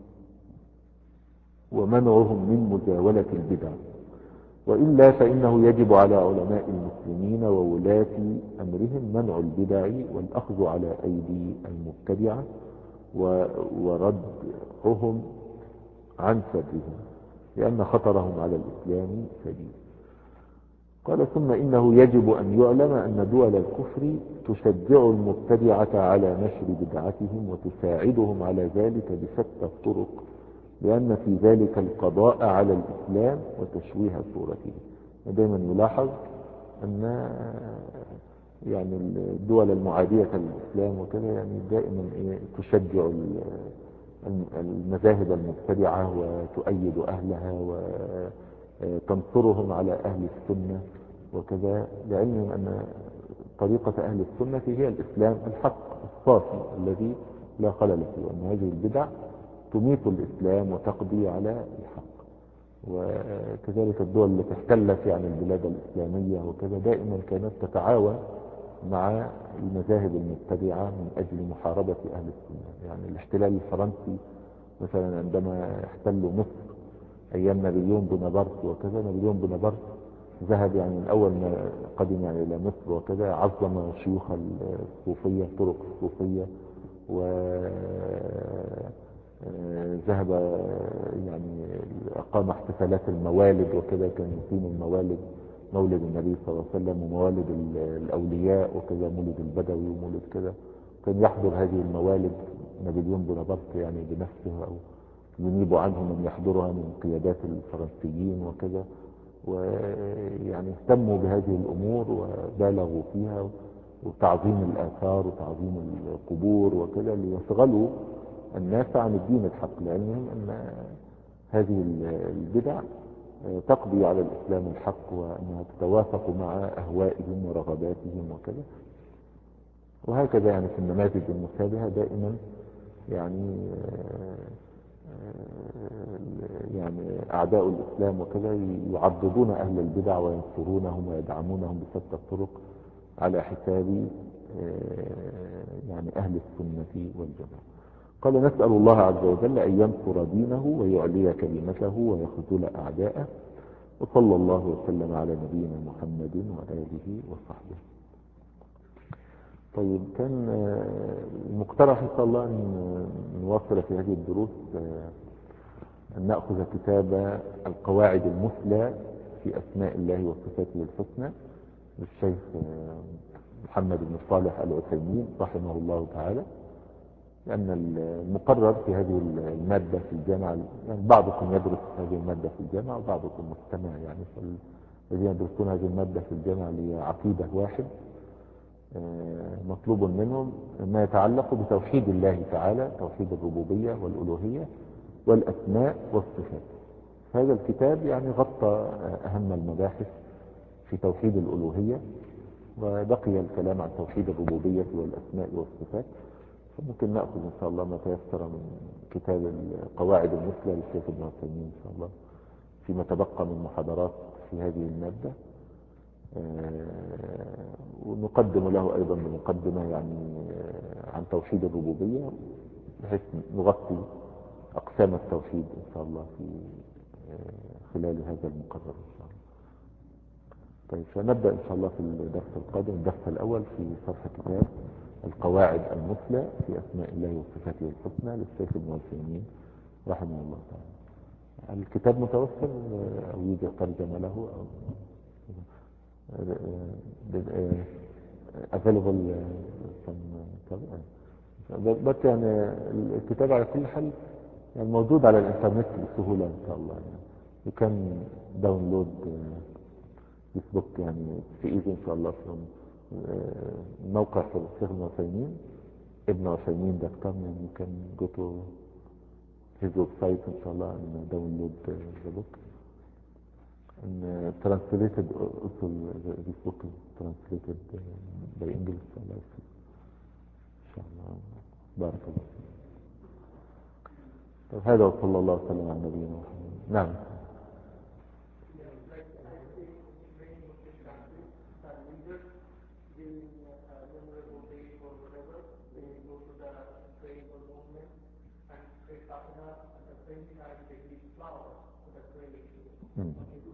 ومنعهم من مجاولة البدع، وإلا فإنه يجب على علماء المسلمين وولاة أمرهم منع البدع والأخذ على أيدي المبتدعة وردعهم عن شرهم لأن خطرهم على الإسلام شديد. قال ثم إنه يجب أن يعلم أن دول الكفر تشجع المبتدعة على نشر بدعتهم وتساعدهم على ذلك بشتى الطرق، لأن في ذلك القضاء على الإسلام وتشويه صورته. دائما يلاحظ أن يعني الدول المعادية للإسلام وكذا يعني دائما تشجع المذاهب المبتدعة وتؤيد أهلها وتنصرهم على أهل السنة وكذا، لعلمهم أن طريقة أهل السنة هي الإسلام الحق الصافي الذي لا خلل فيه، وأن هذه البدع تميت الإسلام وتقضي على الحق. وكذلك الدول التي احتلت يعني البلاد الإسلامية وكذا دائما كانت تتعاون مع المذاهب المبتدعة من أجل محاربة أهل السنة. يعني الاحتلال الفرنسي مثلا عندما احتلوا مصر أيام نابليون بونابرت وكذا، نابليون بونابرت ذهب يعني من أول ما قدم يعني إلى مصر وكذا عظم شيوخ الصوفية طرق الصوفية، وذهب يعني أقام احتفالات الموالد وكذا، كان يقيم الموالد مولد النبي صلى الله عليه وسلم وموالد الأولياء وكذا، مولد البدوي ومولد كذا، كان يحضر هذه الموالد نابليون بونابرت يعني بنفسه أو ينيب عنه من يحضرها من قيادات الفرنسيين وكذا، ويعني اهتموا بهذه الأمور وبالغوا فيها وتعظيم الآثار وتعظيم القبور وكذا ليشغلوا الناس عن الدين الحق، لأنهم أن هذه البدع تقضي على الإسلام الحق وأنها تتوافق مع أهوائهم ورغباتهم وكذا. وهكذا يعني في النماذج المشابهة دائما يعني يعني أعداء الإسلام وكذا يعضدون أهل البدع وينصرونهم ويدعمونهم بشتى الطرق على حساب يعني أهل السنة والجماعة. قال نسأل الله عز وجل أن ينصر دينه ويعلي كلمته ويخذل أعداءه، وصلى الله وسلم على نبينا محمد وآله وصحبه. طيب كان المقترح إن شاء الله أن نواصل في هذه الدروس أن نأخذ كتاب القواعد المثلى في أسماء الله وصفاته الحسنى للشيخ محمد بن صالح العثيمين رحمه الله تعالى، لأن المقرر في هذه المادة في الجامعة يعني بعضكم يدرس هذه المادة في الجامعة وبعضكم مستمع، يعني الذين يدرسون هذه المادة في الجامعة لعقيدة واحد مطلوب منهم ما يتعلق بتوحيد الله تعالى، توحيد الربوبية والألوهية والأسماء والصفات. هذا الكتاب يعني غطى أهم المباحث في توحيد الألوهية، وبقي الكلام عن توحيد الربوبية والأسماء والصفات. فممكن نأخذ إن شاء الله ما تيسر من كتاب القواعد المثلى للشيخ ابن عثيمين إن شاء الله فيما تبقى من محاضرات في هذه المادة. ونقدم له أيضا بمقدمة يعني عن توحيد الربوبية، بحيث نغطي أقسام التوحيد إن شاء الله في خلال هذا المقرر إن شاء الله. طيب فنبدأ إن شاء الله في الدرس القادم، الدرس الأول في شرح كتاب القواعد المثلى في أسماء الله وصفاته الحسنى للشيخ ابن عثيمين رحمه الله تعالى. الكتاب متوفر أو يوجد ترجمة له أو available بس يعني الكتاب على كل حال يعني موجود على الانترنت بسهولة ان شاء الله. يعني يمكن داونلود فيسبوك يعني في ايزي ان شاء الله في موقع في الشيخ ابن عثيمين ابن عثيمين دوت كوم. يعني يمكن جو تو his website ان شاء الله and download the book and uh, translated also this book is translated uh, by English ان شاء الله. بارك الله فيك. هذا وصلى الله وسلم على نبينا محمد. نعم. Hmm.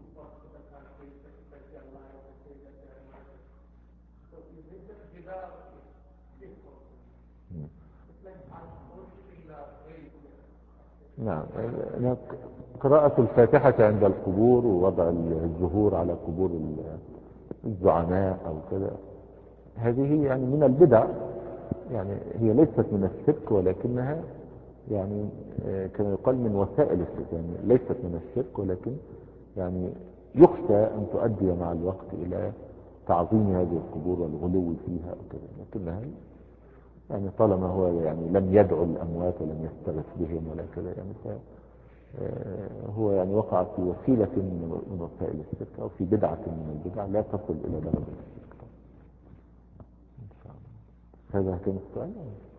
نعم. قراءة الفاتحة عند القبور ووضع الزهور على قبور الزعماء أو كذا هذه يعني من البدع. يعني هي ليست من الشرك ولكنها يعني كما يقال من وسائل الشرك. يعني ليست من الشرك ولكن يعني يخشى أن تؤدي مع الوقت إلى تعظيم هذه القبور والغلو فيها أو كذا. لكنها يعني طالما هو يعني لم يدعو الأموات ولم يستغث بهم ولا كذا يعني هو يعني وقع في وسيلة من وسائل الشرك أو في بدعة من البدع لا تصل إلى درجة الشرك. إن شاء الله. هذا كان السؤال.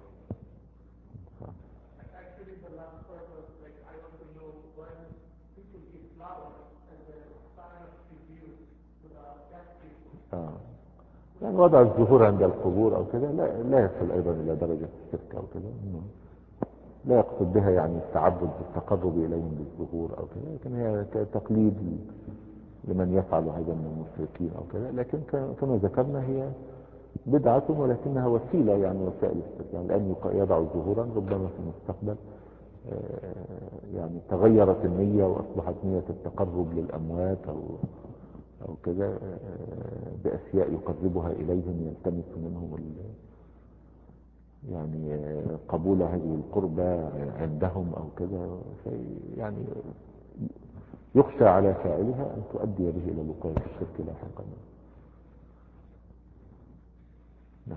آه. يعني وضع الزهور عند القبور أو كذا لا, لا يصل أيضا إلى درجة الشرك أو كذا. لا يقصد بها يعني التعبد بالتقرب إليهم بالظهور أو كذا، لكن هي تقليد لمن يفعل هذا من المشركين أو كذا. لكن كما ذكرنا هي بدعة ولكنها وسيلة يعني وسائل الشرك. يعني الآن يضع ظهورا ربما في المستقبل يعني تغيرت النية وأصبحت نية التقرب للأموات أو أو كذا بأشياء يقربها إليهم يلتمس منهم يعني قبول هذه القربة عندهم أو كذا. يعني يخشى على فاعلها أن تؤدي به إلى وقوع الشرك لاحقا. نعم.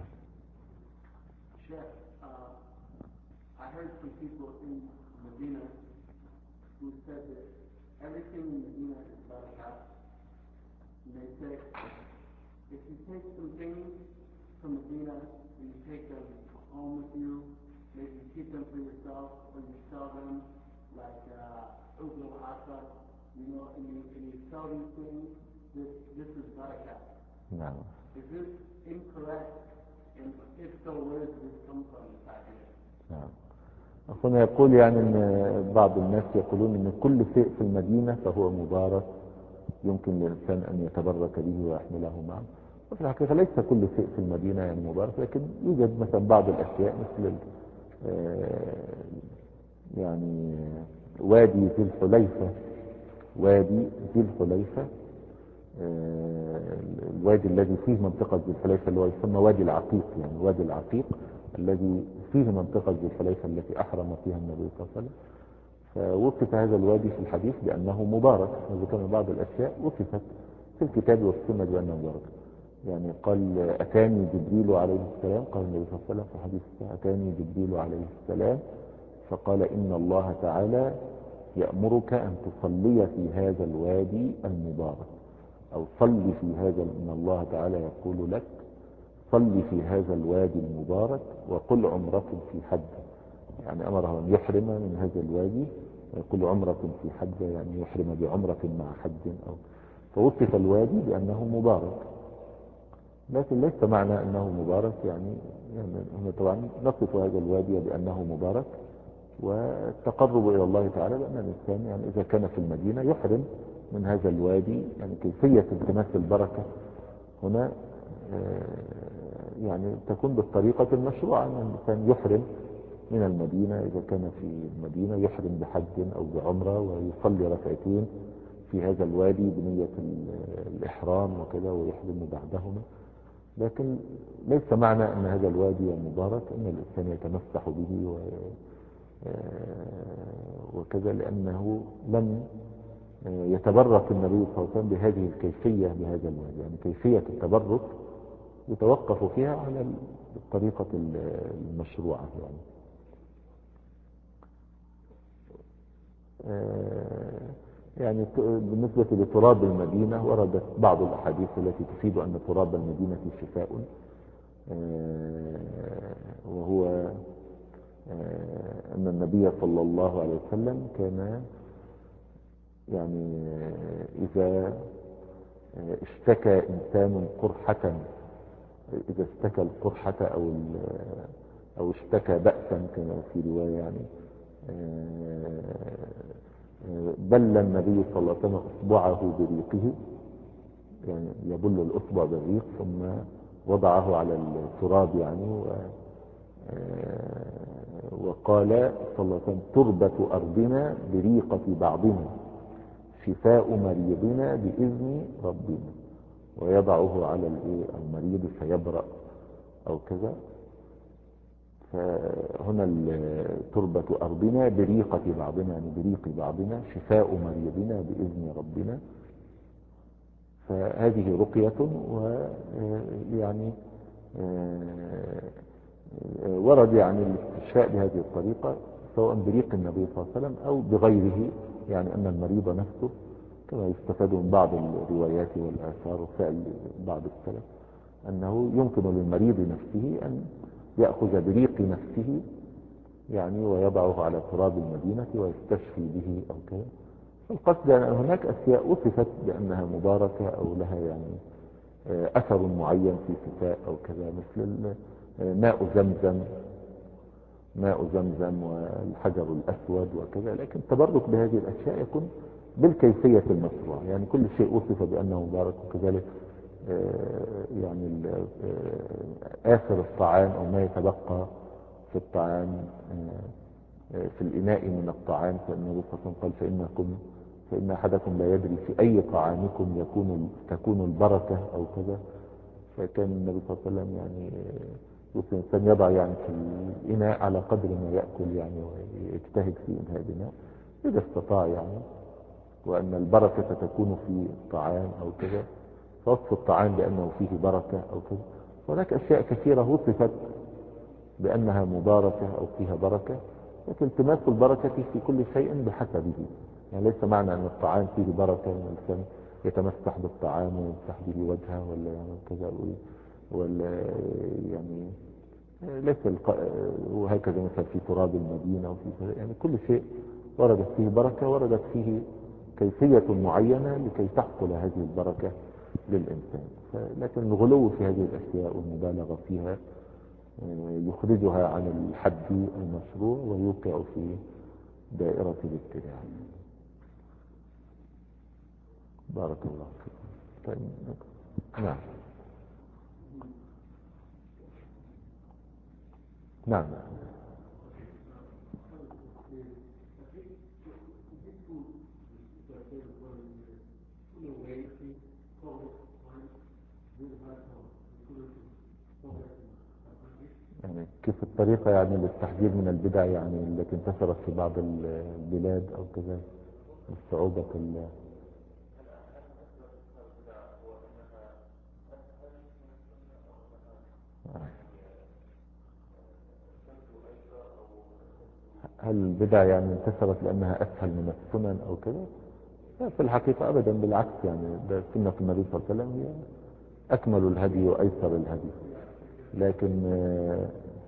I heard some people in Medina who said that everything in Medina is barakah. And they said, if you take some things from Medina and you take them home with you, maybe you keep them for yourself or you sell them like uh, Ubla Asa, you know, and you, and you sell these things, this, this is barakah. No. Is this incorrect? And if so, where does this come from? No. أخونا يقول يعني أن بعض الناس يقولون أن كل شيء في المدينة فهو مبارك يمكن للإنسان أن يتبرك به ويحمله معه. وفي الحقيقة ليس كل شيء في المدينة يعني مبارك، لكن يوجد مثلا بعض الأشياء مثل يعني وادي ذي الحليفة. وادي ذي الحليفة الوادي الذي فيه منطقة ذي الحليفة اللي هو يسمى وادي العقيق. يعني وادي العقيق الذي فيه منطقة ذي الحليفة التي أحرم فيها النبي صلى الله عليه وسلم. فوصف هذا الوادي في الحديث بأنه مبارك. وذكرنا بعض الأشياء وصفت في الكتاب والسنة بأنه مبارك. يعني قال أتاني جبريل عليه السلام، قال النبي صلى الله عليه وسلم في حديث أتاني جبريل عليه السلام فقال إن الله تعالى يأمرك أن تصلي في هذا الوادي المبارك، أو صلي في هذا، إن الله تعالى يقول لك صلي في هذا الوادي المبارك وقل عمرة في حج. يعني أمره أن يحرم من هذا الوادي ويقول عمرة في حج، يعني يحرم بعمرة مع حج، أو فوصف الوادي بأنه مبارك. لكن ليس معنى أنه مبارك يعني, يعني طبعا نصف هذا الوادي بأنه مبارك، والتقرب إلى الله تعالى بأن الإنسان يعني إذا كان في المدينة يحرم من هذا الوادي. يعني كيفية التماس البركة هنا يعني تكون بالطريقة المشروعة، أن الإنسان يحرم من المدينة إذا كان في المدينة يحرم بحج أو بعمرة ويصلي ركعتين في هذا الوادي بنية الإحرام وكذا ويحرم بعدهما. لكن ليس معنى أن هذا الوادي مبارك أن الإنسان يتمسح به و وكذا، لأنه لم يتبرك النبي صلى الله عليه وسلم بهذه الكيفية بهذا الوادي. يعني كيفية التبرك يتوقف فيها على الطريقة المشروعة. يعني يعني بالنسبة لتراب المدينة وردت بعض الأحاديث التي تفيد أن تراب المدينة شفاء، وهو أن النبي صلى الله عليه وسلم كان يعني إذا اشتكى إنسان قرحة، إذا اشتكى القرحة أو أو اشتكى بأسا كما في رواية، يعني بل النبي صلى الله عليه وسلم أصبعه بريقه، يعني يبل الأصبع بالريق ثم وضعه على التراب يعني و وقال صلى الله عليه وسلم تربة أرضنا بريقة بعضنا شفاء مريضنا بإذن ربنا، ويضعه على المريض فيبرأ أو كذا. فهنا تربة أرضنا بريقة بعضنا، يعني بريق بعضنا شفاء مريضنا بإذن ربنا. فهذه رقية، ويعني ورد يعني الاستشفاء بهذه الطريقة سواء بريق النبي صلى الله عليه وسلم أو بغيره، يعني أن المريض نفسه كما يستفاد من بعض الروايات والآثار وفعل بعض السلف أنه يمكن للمريض نفسه أن يأخذ بريق نفسه يعني ويضعه على تراب المدينة ويستشفي به أو كذا. القصد أن هناك أشياء وصفت بأنها مباركة أو لها يعني أثر معين في شفاء أو كذا، مثل ماء زمزم ماء زمزم والحجر الأسود وكذا. لكن التبرك بهذه الأشياء يكون بالكيفية المشروعة، يعني كل شيء وصف بأنه مبارك، وكذلك يعني آخر الطعام أو ما يتبقى في الطعام في الإناء من الطعام، فالنبي صلى الله عليه وسلم قال فإنكم فإن أحدكم لا يدري في أي طعامكم يكون تكون البركة أو كذا. فكان النبي صلى الله عليه وسلم يعني يوصي الإنسان يضع يعني في الإناء على قدر ما يأكل يعني، ويجتهد في إنهاء الإناء إذا استطاع يعني، وأن البركة تكون في الطعام أو كذا. فوصف الطعام بأنه فيه بركة أو كذا. هناك أشياء كثيرة وصفت بأنها مباركة أو فيها بركة، لكن التماس البركة في كل شيء بحسبه. يعني ليس معنى أن الطعام فيه بركة أن الإنسان يتمسح بالطعام ويمسح به وجهه ولا يعمل كذا ولا يعني ليس الق... وهكذا مثلا في تراب المدينة وفي يعني كل شيء وردت فيه بركة، وردت فيه كيفية معينة لكي تحصل هذه البركة للإنسان. لكن الغلو في هذه الأشياء والمبالغة فيها يخرجها عن الحد المشروع ويوقع في دائرة الابتداع. بارك الله فيكم. طيب. نعم نعم يعني كيف الطريقة يعني للتحذير من البدع يعني التي انتشرت في بعض البلاد أو كذا، الصعوبة ال هل البدع يعني انتشرت لأنها أسهل من السنن أو كده؟ لا، في الحقيقة أبدا، بالعكس. يعني ده سنة النبي صلى الله عليه وسلم هي أكمل الهدي وأيسر الهدي. لكن آه،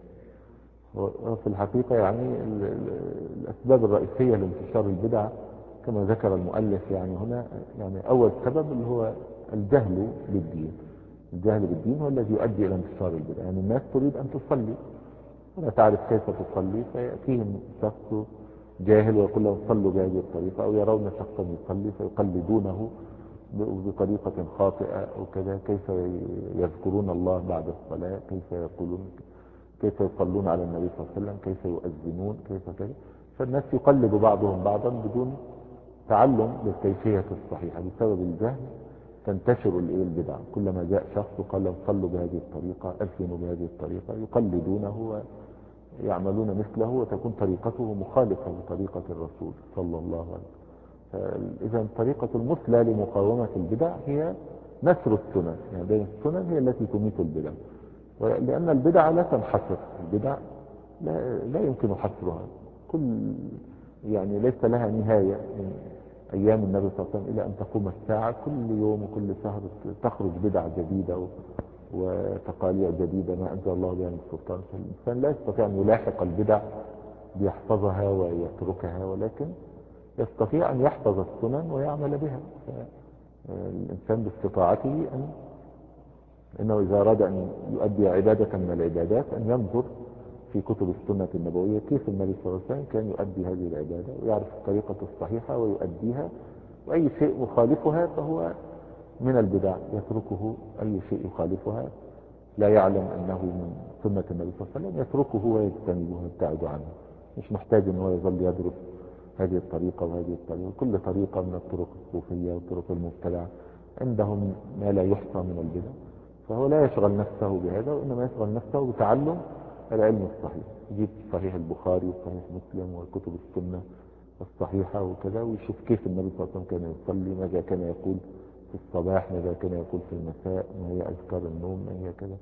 هو في الحقيقة يعني ال- ال- الأسباب الرئيسية لانتشار البدع كما ذكر المؤلف يعني هنا، يعني أول سبب اللي هو الجهل بالدين. الجهل بالدين هو الذي يؤدي إلى انتشار البدع. يعني الناس تريد أن تصلي ولا تعرف كيف تصلي، فيأتيهم شخص جاهل ويقول لهم صلوا بهذه الطريقة، أو يرون شخصا يصلي فيقلدونه بطريقة خاطئة أو كذا. كيف يذكرون الله بعد الصلاة، كيف يقولون، كيف يصلون على النبي صلى الله عليه وسلم، كيف يؤذنون، كيف كذا. فالناس يقلد بعضهم بعضا بدون تعلم بالكيفية الصحيحة. بسبب الجهل تنتشر الايه البدع. كلما جاء شخص وقال لهم صلوا بهذه الطريقة، أذنوا بهذه الطريقة، يقلدونه ويعملون مثله، وتكون طريقته مخالفة لطريقة الرسول صلى الله عليه وسلم. إذا الطريقة المثلى لمقاومة البدع هي نشر السنن. يعني بين السنن هي التي تميت البدع، لأن البدع لا تنحصر. البدع لا, لا يمكن حصرها. كل يعني ليس لها نهاية من أيام النبي صلى الله عليه وسلم إلى أن تقوم الساعة. كل يوم وكل شهر تخرج بدع جديدة وتقاليع جديدة ما أنزل الله بها من سلطان. فالإنسان لا يستطيع أن يلاحق البدع ليحفظها ويتركها، ولكن يستطيع أن يحفظ السنن ويعمل بها. الإنسان باستطاعته أن إنه إذا أراد أن يؤدي عبادة من العبادات أن ينظر في كتب السنة النبوية كيف النبي صلى الله عليه وسلم كان يؤدي هذه العبادة، ويعرف الطريقة الصحيحة ويؤديها. وأي شيء مخالفها فهو من البدع، يتركه. أي شيء يخالفها لا يعلم أنه من سنة النبي صلى الله عليه وسلم يتركه ويجتنبه ويبتعد عنه. مش محتاج أنه يظل يدرس هذه الطريقة وهذه الطريقة. كل طريقة من الطرق الصوفية والطرق المبتدعة عندهم ما لا يحصى من البدع، فهو لا يشغل نفسه بهذا، وإنما يشغل نفسه بتعلم العلم الصحيح. يجيب صحيح البخاري وصحيح مسلم وكتب السنة الصحيحة وكذا، ويشوف كيف النبي صلى الله عليه وسلم كان يصلي، ماذا كان يقول في الصباح، ماذا كان يقول في المساء، ما هي أذكار النوم، ما هي كذا.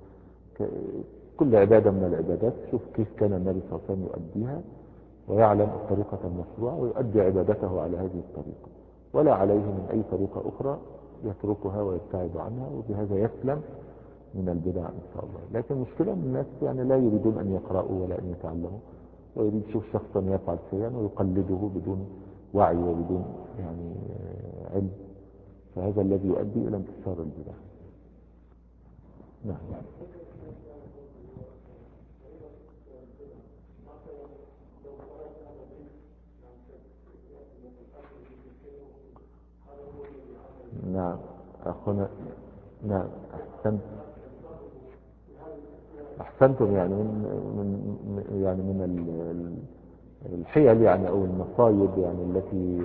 كل عبادة من العبادات شوف كيف كان النبي صلى الله عليه وسلم يؤديها، ويعلم الطريقة المشروعة ويؤدي عبادته على هذه الطريقة، ولا عليه من أي طريقة أخرى يتركها ويبتعد عنها، وبهذا يسلم من البدع إن شاء الله. لكن المشكلة أن الناس يعني لا يريدون أن يقرأوا ولا أن يتعلموا، ويريد يشوف شخصا يفعل شيئا ويقلده بدون وعي وبدون يعني علم، فهذا الذي يؤدي إلى انتشار البدع. نعم. نعم أخونا، نعم أحسنت أحسنتم. يعني من من يعني من الحيل يعني أو المصايب يعني التي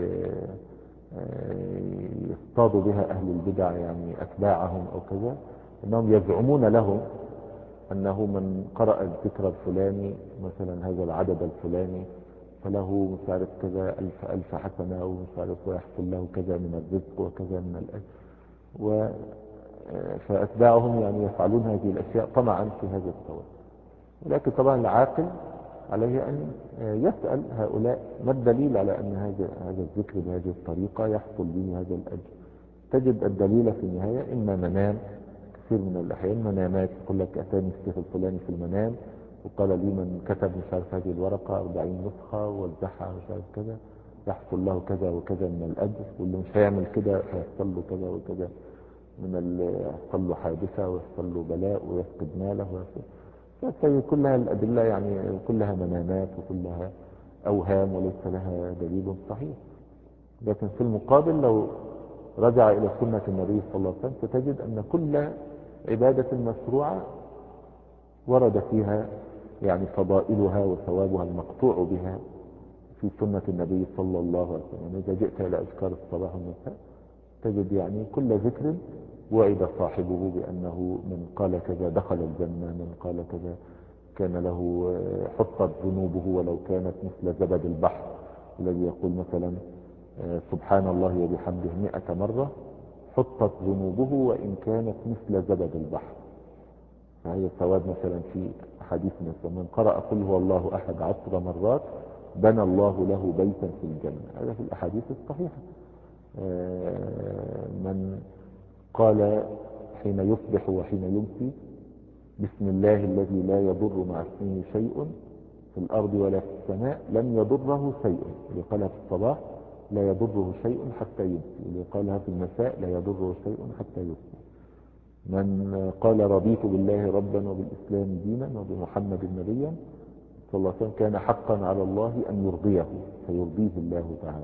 يصطاد بها أهل البدع يعني أتباعهم أو كذا، أنهم يزعمون لهم أنه من قرأ الذكر الفلاني مثلا هذا العدد الفلاني فله مش عارف كذا ألف ألف حسنة، ومش عارف ويحصل له كذا من الرزق وكذا من الأجر. و فأتباعهم يعني يفعلون هذه الأشياء طمعا في هذا الثواب. ولكن طبعا العاقل عليه أن يسأل هؤلاء ما الدليل على أن هذا هذا الذكر بهذه الطريقة يحصل به هذا الأجر. تجد الدليل في النهاية إما منام، كثير من الأحيان منامات، يقول لك أتاني الشيخ الفلاني في المنام وقال لي من كتب مش عارف هذه الورقة أربعين نسخة ووزعها مش عارف كذا يحصل له كذا وكذا من الأجر، واللي مش هيعمل كده هيحصل له كذا وكذا من يحصل له حادثة ويحصل له بلاء ويفقد ماله ويحصل. كلها الأدلة يعني كلها منامات وكلها أوهام وليس لها دليل صحيح. لكن في المقابل لو رجع إلى سنة النبي صلى الله عليه وسلم فتجد أن كل عبادة مشروعة ورد فيها يعني فضائلها وثوابها المقطوع بها في سنة النبي صلى الله عليه وسلم. إذا جئت إلى أذكار الصباح والمساء تجد يعني كل ذكر وعد صاحبه بأنه من قال كذا دخل الجنة، من قال كذا كان له حطت ذنوبه ولو كانت مثل زبد البحر، الذي يقول مثلا سبحان الله وبحمده مئة مرة حطت ذنوبه وإن كانت مثل زبد البحر. فهي ثواب مثلا في حديث مثلا من قرأ قل هو الله أحد عشر مرات بنى الله له بيتا في الجنة. هذا في الأحاديث الصحيحة. من قال حين يصبح وحين يمسي بسم الله الذي لا يضر مع اسمه شيء في الأرض ولا في السماء لم يضره شيء، اللي قالها في الصباح لا يضره شيء حتى يمسي، اللي قالها في المساء لا يضره شيء حتى يمسي. من قال رضيت بالله ربا وبالإسلام دينا وبمحمد نبيا صلى الله عليه وسلم كان حقا على الله أن يرضيه فيرضيه الله تعالى.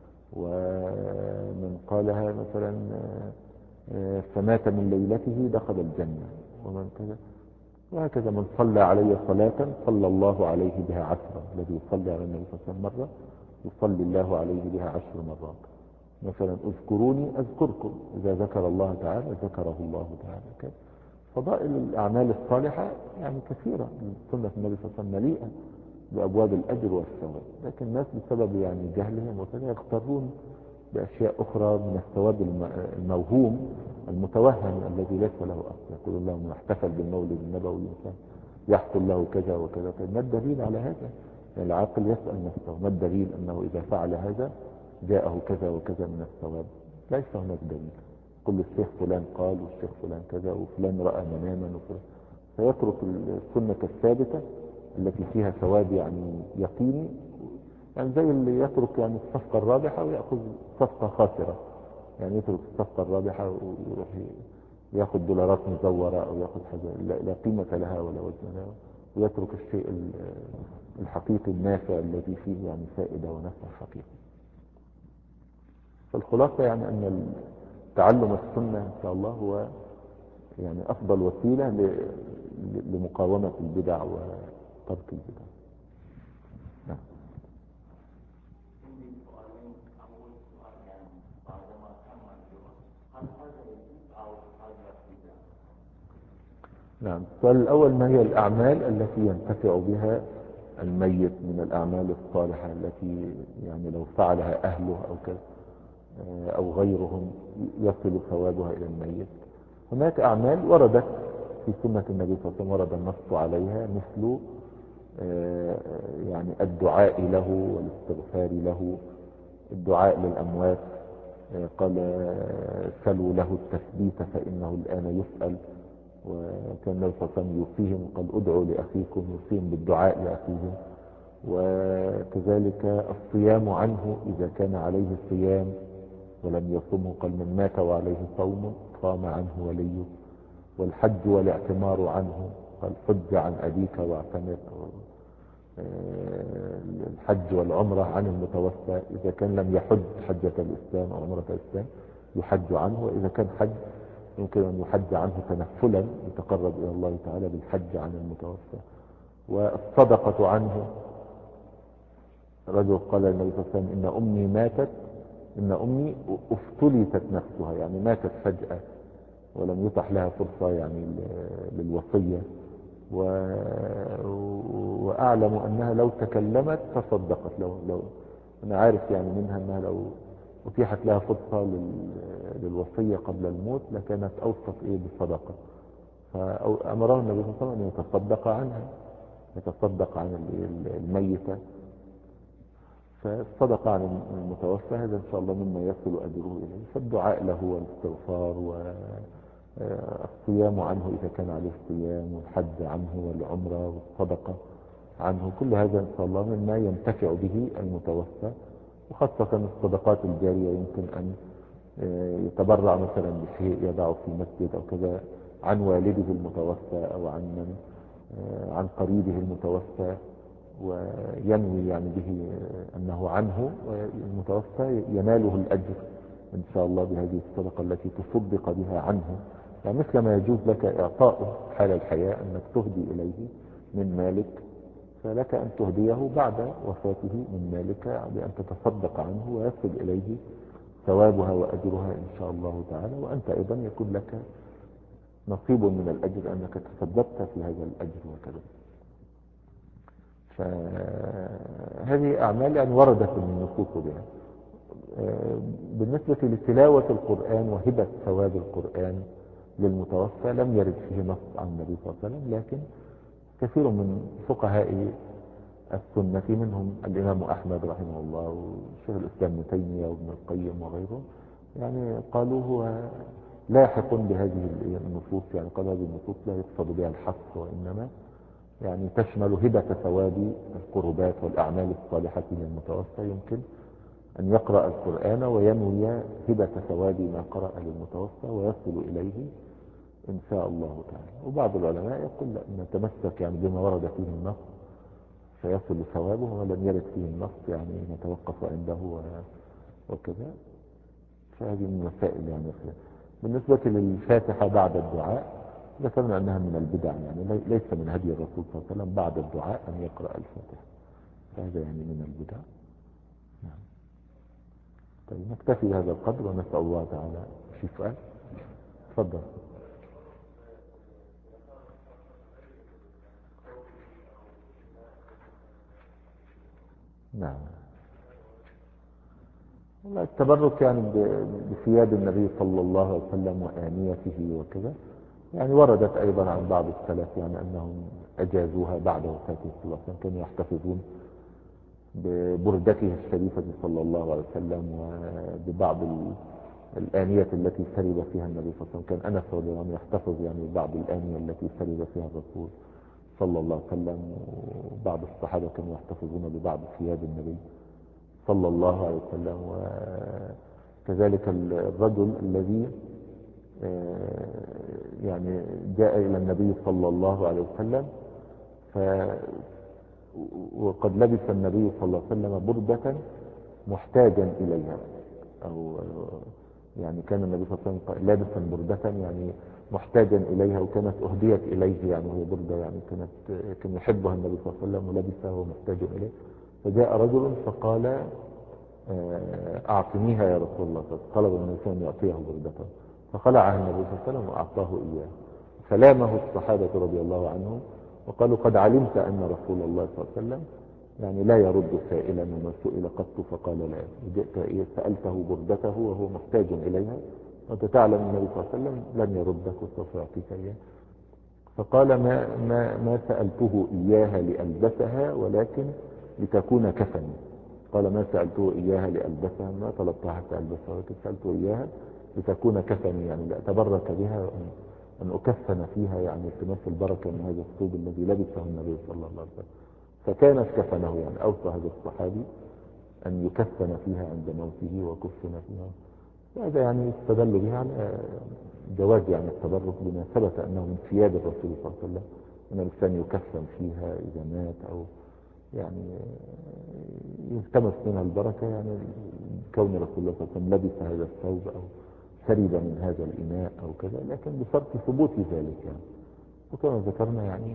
ومن قالها مثلا فمات من ليلته دخل الجنة، ومن كذا وهكذا. من صلى علي صلاة صلى الله عليه بها عشرة، الذي يصلي على النبي صلى الله عليه وسلم مرة يصلي الله عليه بها عشر مرات. مثلا اذكروني اذكركم، اذا ذكر الله تعالى ذكره الله تعالى كذا. فضائل الاعمال الصالحة يعني كثيرة، سنة النبي صلى الله عليه وسلم مليئة بابواب الاجر والثواب، لكن الناس بسبب يعني جهلهم وكذا يغترون باشياء اخرى من الثواب الموهوم المتوهم الذي ليس له اصل. يقول الله من احتفل بالمولد النبوي يحصل له كذا وكذا. ما الدليل على هذا؟ يعني العاقل يسأل نفسه ما الدليل انه اذا فعل هذا جاءه كذا وكذا من الثواب؟ ليس هناك دليل. كل الشيخ فلان قال والشيخ فلان كذا وفلان رأى مناما وفلان، فيترك السنة الثابتة التي فيها ثواب يعني يقيني، يعني زي اللي يترك يعني الصفقة الرابحة ويأخذ صفقة خاسرة. يعني يترك الصفقة الرابحة ويروح يأخذ دولارات مزورة أو يأخذ حاجة لا قيمة لها ولا وزن لها، ويترك الشيء الحقيقي النافع الذي فيه يعني فائدة ونفع حقيقي. فالخلاصة يعني أن تعلم السنة إن شاء الله هو يعني أفضل وسيلة لمقاومة البدع وترك البدع. نعم. نعم. السؤال الأول ما هي الأعمال التي ينتفع بها الميت من الأعمال الصالحة التي يعني لو فعلها أهله أو كذا أو غيرهم يصل ثوابها إلى الميت؟ هناك أعمال وردت في سنة النبي صلى الله عليه وسلم ورد النص عليها، مثل يعني الدعاء له والاستغفار له، الدعاء للأموات. قال سلوا له التثبيت فإنه الآن يسأل. وكان النبي صلى الله عليه وسلم يوصيهم قال ادعوا لأخيكم، يوصيهم بالدعاء لأخيهم. وكذلك الصيام عنه إذا كان عليه صيام ولم يصمه، قال من مات وعليه صوم قام عنه وليه. والحج والاعتمار عنه، قال حج عن أبيك واعتمر. الحج والعمرة عن المتوفى إذا كان لم يحج حجة الإسلام أو عمرة الإسلام يحج عنه، وإذا كان حج يمكن أن يحج عنه تنفلا يتقرب إلى الله تعالى بالحج عن المتوفى. والصدقة عنه، رجل قال النبي صلى الله عليه وسلم إن أمي ماتت إن أمي افتلتت نفسها، يعني ماتت فجأة ولم يتح لها فرصة يعني للوصية، و... وأعلم أنها لو تكلمت تصدقت. لو, لو أنا عارف يعني منها أنها لو أتيحت لها فرصة لل... للوصية قبل الموت لكانت أوصت إيه بالصدقة. فأمره النبي صلى الله عليه وسلم أن يتصدق عنها، يتصدق عن الميتة. فالصدقة عن المتوفى هذا إن شاء الله مما يصل أجره إليه. فالدعاء له والاستغفار والصيام عنه إذا كان عليه الصيام، والحج عنه والعمرة والصدقة عنه، كل هذا إن شاء الله مما ينتفع به المتوفى. وخاصة الصدقات الجارية يمكن أن يتبرع مثلا بشيء يضعه في مسجد أو كذا عن والده المتوفى أو عن من عن قريبه المتوفى، وينوي يعني به أنه عنه، والمتوفى يناله الأجر إن شاء الله بهذه الصدقة التي تصدق بها عنه. يعني مثل ما يجوز لك إعطاؤه حال الحياة أنك تهدي إليه من مالك، فلك أن تهديه بعد وفاته من مالك بأن تتصدق عنه ويصل إليه ثوابها وأجرها إن شاء الله تعالى، وأنت أيضا يكون لك نصيب من الأجر أنك تصدقت في هذا الأجر وكذا. فهذه أعمال يعني وردت النصوص بها. بالنسبة لتلاوة القرآن وهبة ثواب القرآن للمتوفى لم يرد فيه نص عن النبي صلى الله عليه وسلم، لكن كثير من فقهاء السنة منهم الإمام أحمد رحمه الله والشيخ الإسلام ابن تيمية وابن القيم وغيرهم، يعني قالوا هو لاحق بهذه النصوص، يعني قال هذه النصوص لا يقصد بها الحصر، وإنما يعني تشمل هبة ثواب القربات والأعمال الصالحة للمتوفى. يمكن أن يقرأ القرآن وينوي هبة ثواب ما قرأ للمتوفى ويصل إليه إن شاء الله تعالى. وبعض العلماء يقول لا، أن نتمسك يعني بما ورد فيه النص فيصل ثوابه، ولم يرد فيه النص يعني نتوقف عنده وكذا. فهذه من المسائل يعني خير. بالنسبة للفاتحة بعد الدعاء ذكرنا أنها من البدع، يعني ليس من هدي الرسول صلى الله عليه وسلم بعد الدعاء أن يقرأ الفاتحة، فهذا يعني من البدع. نعم. طيب نكتفي بهذا القدر ونسأل الله تعالى. في سؤال؟ تفضل. نعم. التبرك يعني بثياب النبي صلى الله عليه وسلم وآنيته وكذا، يعني وردت أيضا عن بعض السلف يعني أنهم أجازوها بعد وفاته صلى الله عليه وسلم، كانوا يحتفظون ببردته الشريفة صلى الله عليه وسلم وببعض الآنية التي سرب فيها النبي صلى الله عليه وسلم. كان أنس رضي الله عنه يحتفظ يعني ببعض الآنية التي سرب فيها الرسول صلى الله عليه وسلم، وبعض الصحابة كانوا يحتفظون ببعض ثياب النبي صلى الله عليه وسلم. وكذلك الرجل الذي يعني جاء إلى النبي صلى الله عليه وسلم ف وقد لبس النبي صلى الله عليه وسلم بردة محتاجا إليها، أو يعني كان النبي صلى الله عليه وسلم لابسا بردة يعني محتاجا إليها، وكانت أهديت إليه، يعني وهي بردة يعني كانت كان يحبها النبي صلى الله عليه وسلم ولبسها ومحتاج إليه. فجاء رجل فقال أعطنيها يا رسول الله، طلب النبي صلى الله عليه وسلم يعطيه بردته، فخلعها النبي صلى الله عليه وسلم وأعطاه إياه. فلامه الصحابة رضي الله عنهم وقالوا قد علمت أن رسول الله صلى الله عليه وسلم يعني لا يرد سائلا وما سئل قط، فقال لا، جئت سألته بردته وهو محتاج إليها، وأنت تعلم النبي صلى الله عليه وسلم لن يردك وسوف يعطيك إياه. فقال ما, ما, ما سألته إياها لألبسها ولكن لتكون كفني. قال ما سألته إياها لألبسها، ما طلبتها حتى ألبسها، ولكن سألته إياها لتكون كفني، يعني لأتبرك بها وأن أن أكفن فيها، يعني التماس البركة من هذا الثوب الذي لبسه النبي صلى الله عليه وسلم. فكانت كفنه، يعني أوصى هذا الصحابي أن يكفن فيها عند موته وكفن فيها. هذا يعني استدل بها على جواز يعني التبرك بما ثبت أنه من ثياب الرسول صلى الله عليه وسلم، أن الإنسان يكفن فيها إذا مات، أو يعني يلتمس منها البركة، يعني كون رسول الله صلى الله عليه وسلم لبس هذا الثوب أو شرب من هذا الإناء أو كذا، لكن بشرط ثبوت ذلك. يعني وكما ذكرنا يعني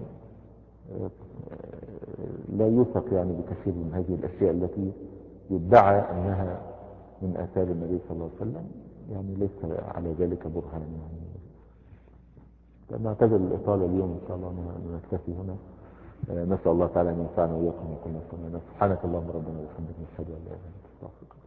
لا يوثق يعني بكثير من هذه الأشياء التي يدعى أنها من آثار النبي صلى الله عليه وسلم، يعني ليس على ذلك برهان. يعني نعتذر الإطالة اليوم إن شاء الله نكتفي هنا. نسأل الله تعالى أن ينفعنا وإياكم وكل ما سمعنا. سبحانك اللهم ربنا وبحمدك نشهد أن لا إله إلا أنت نستغفرك.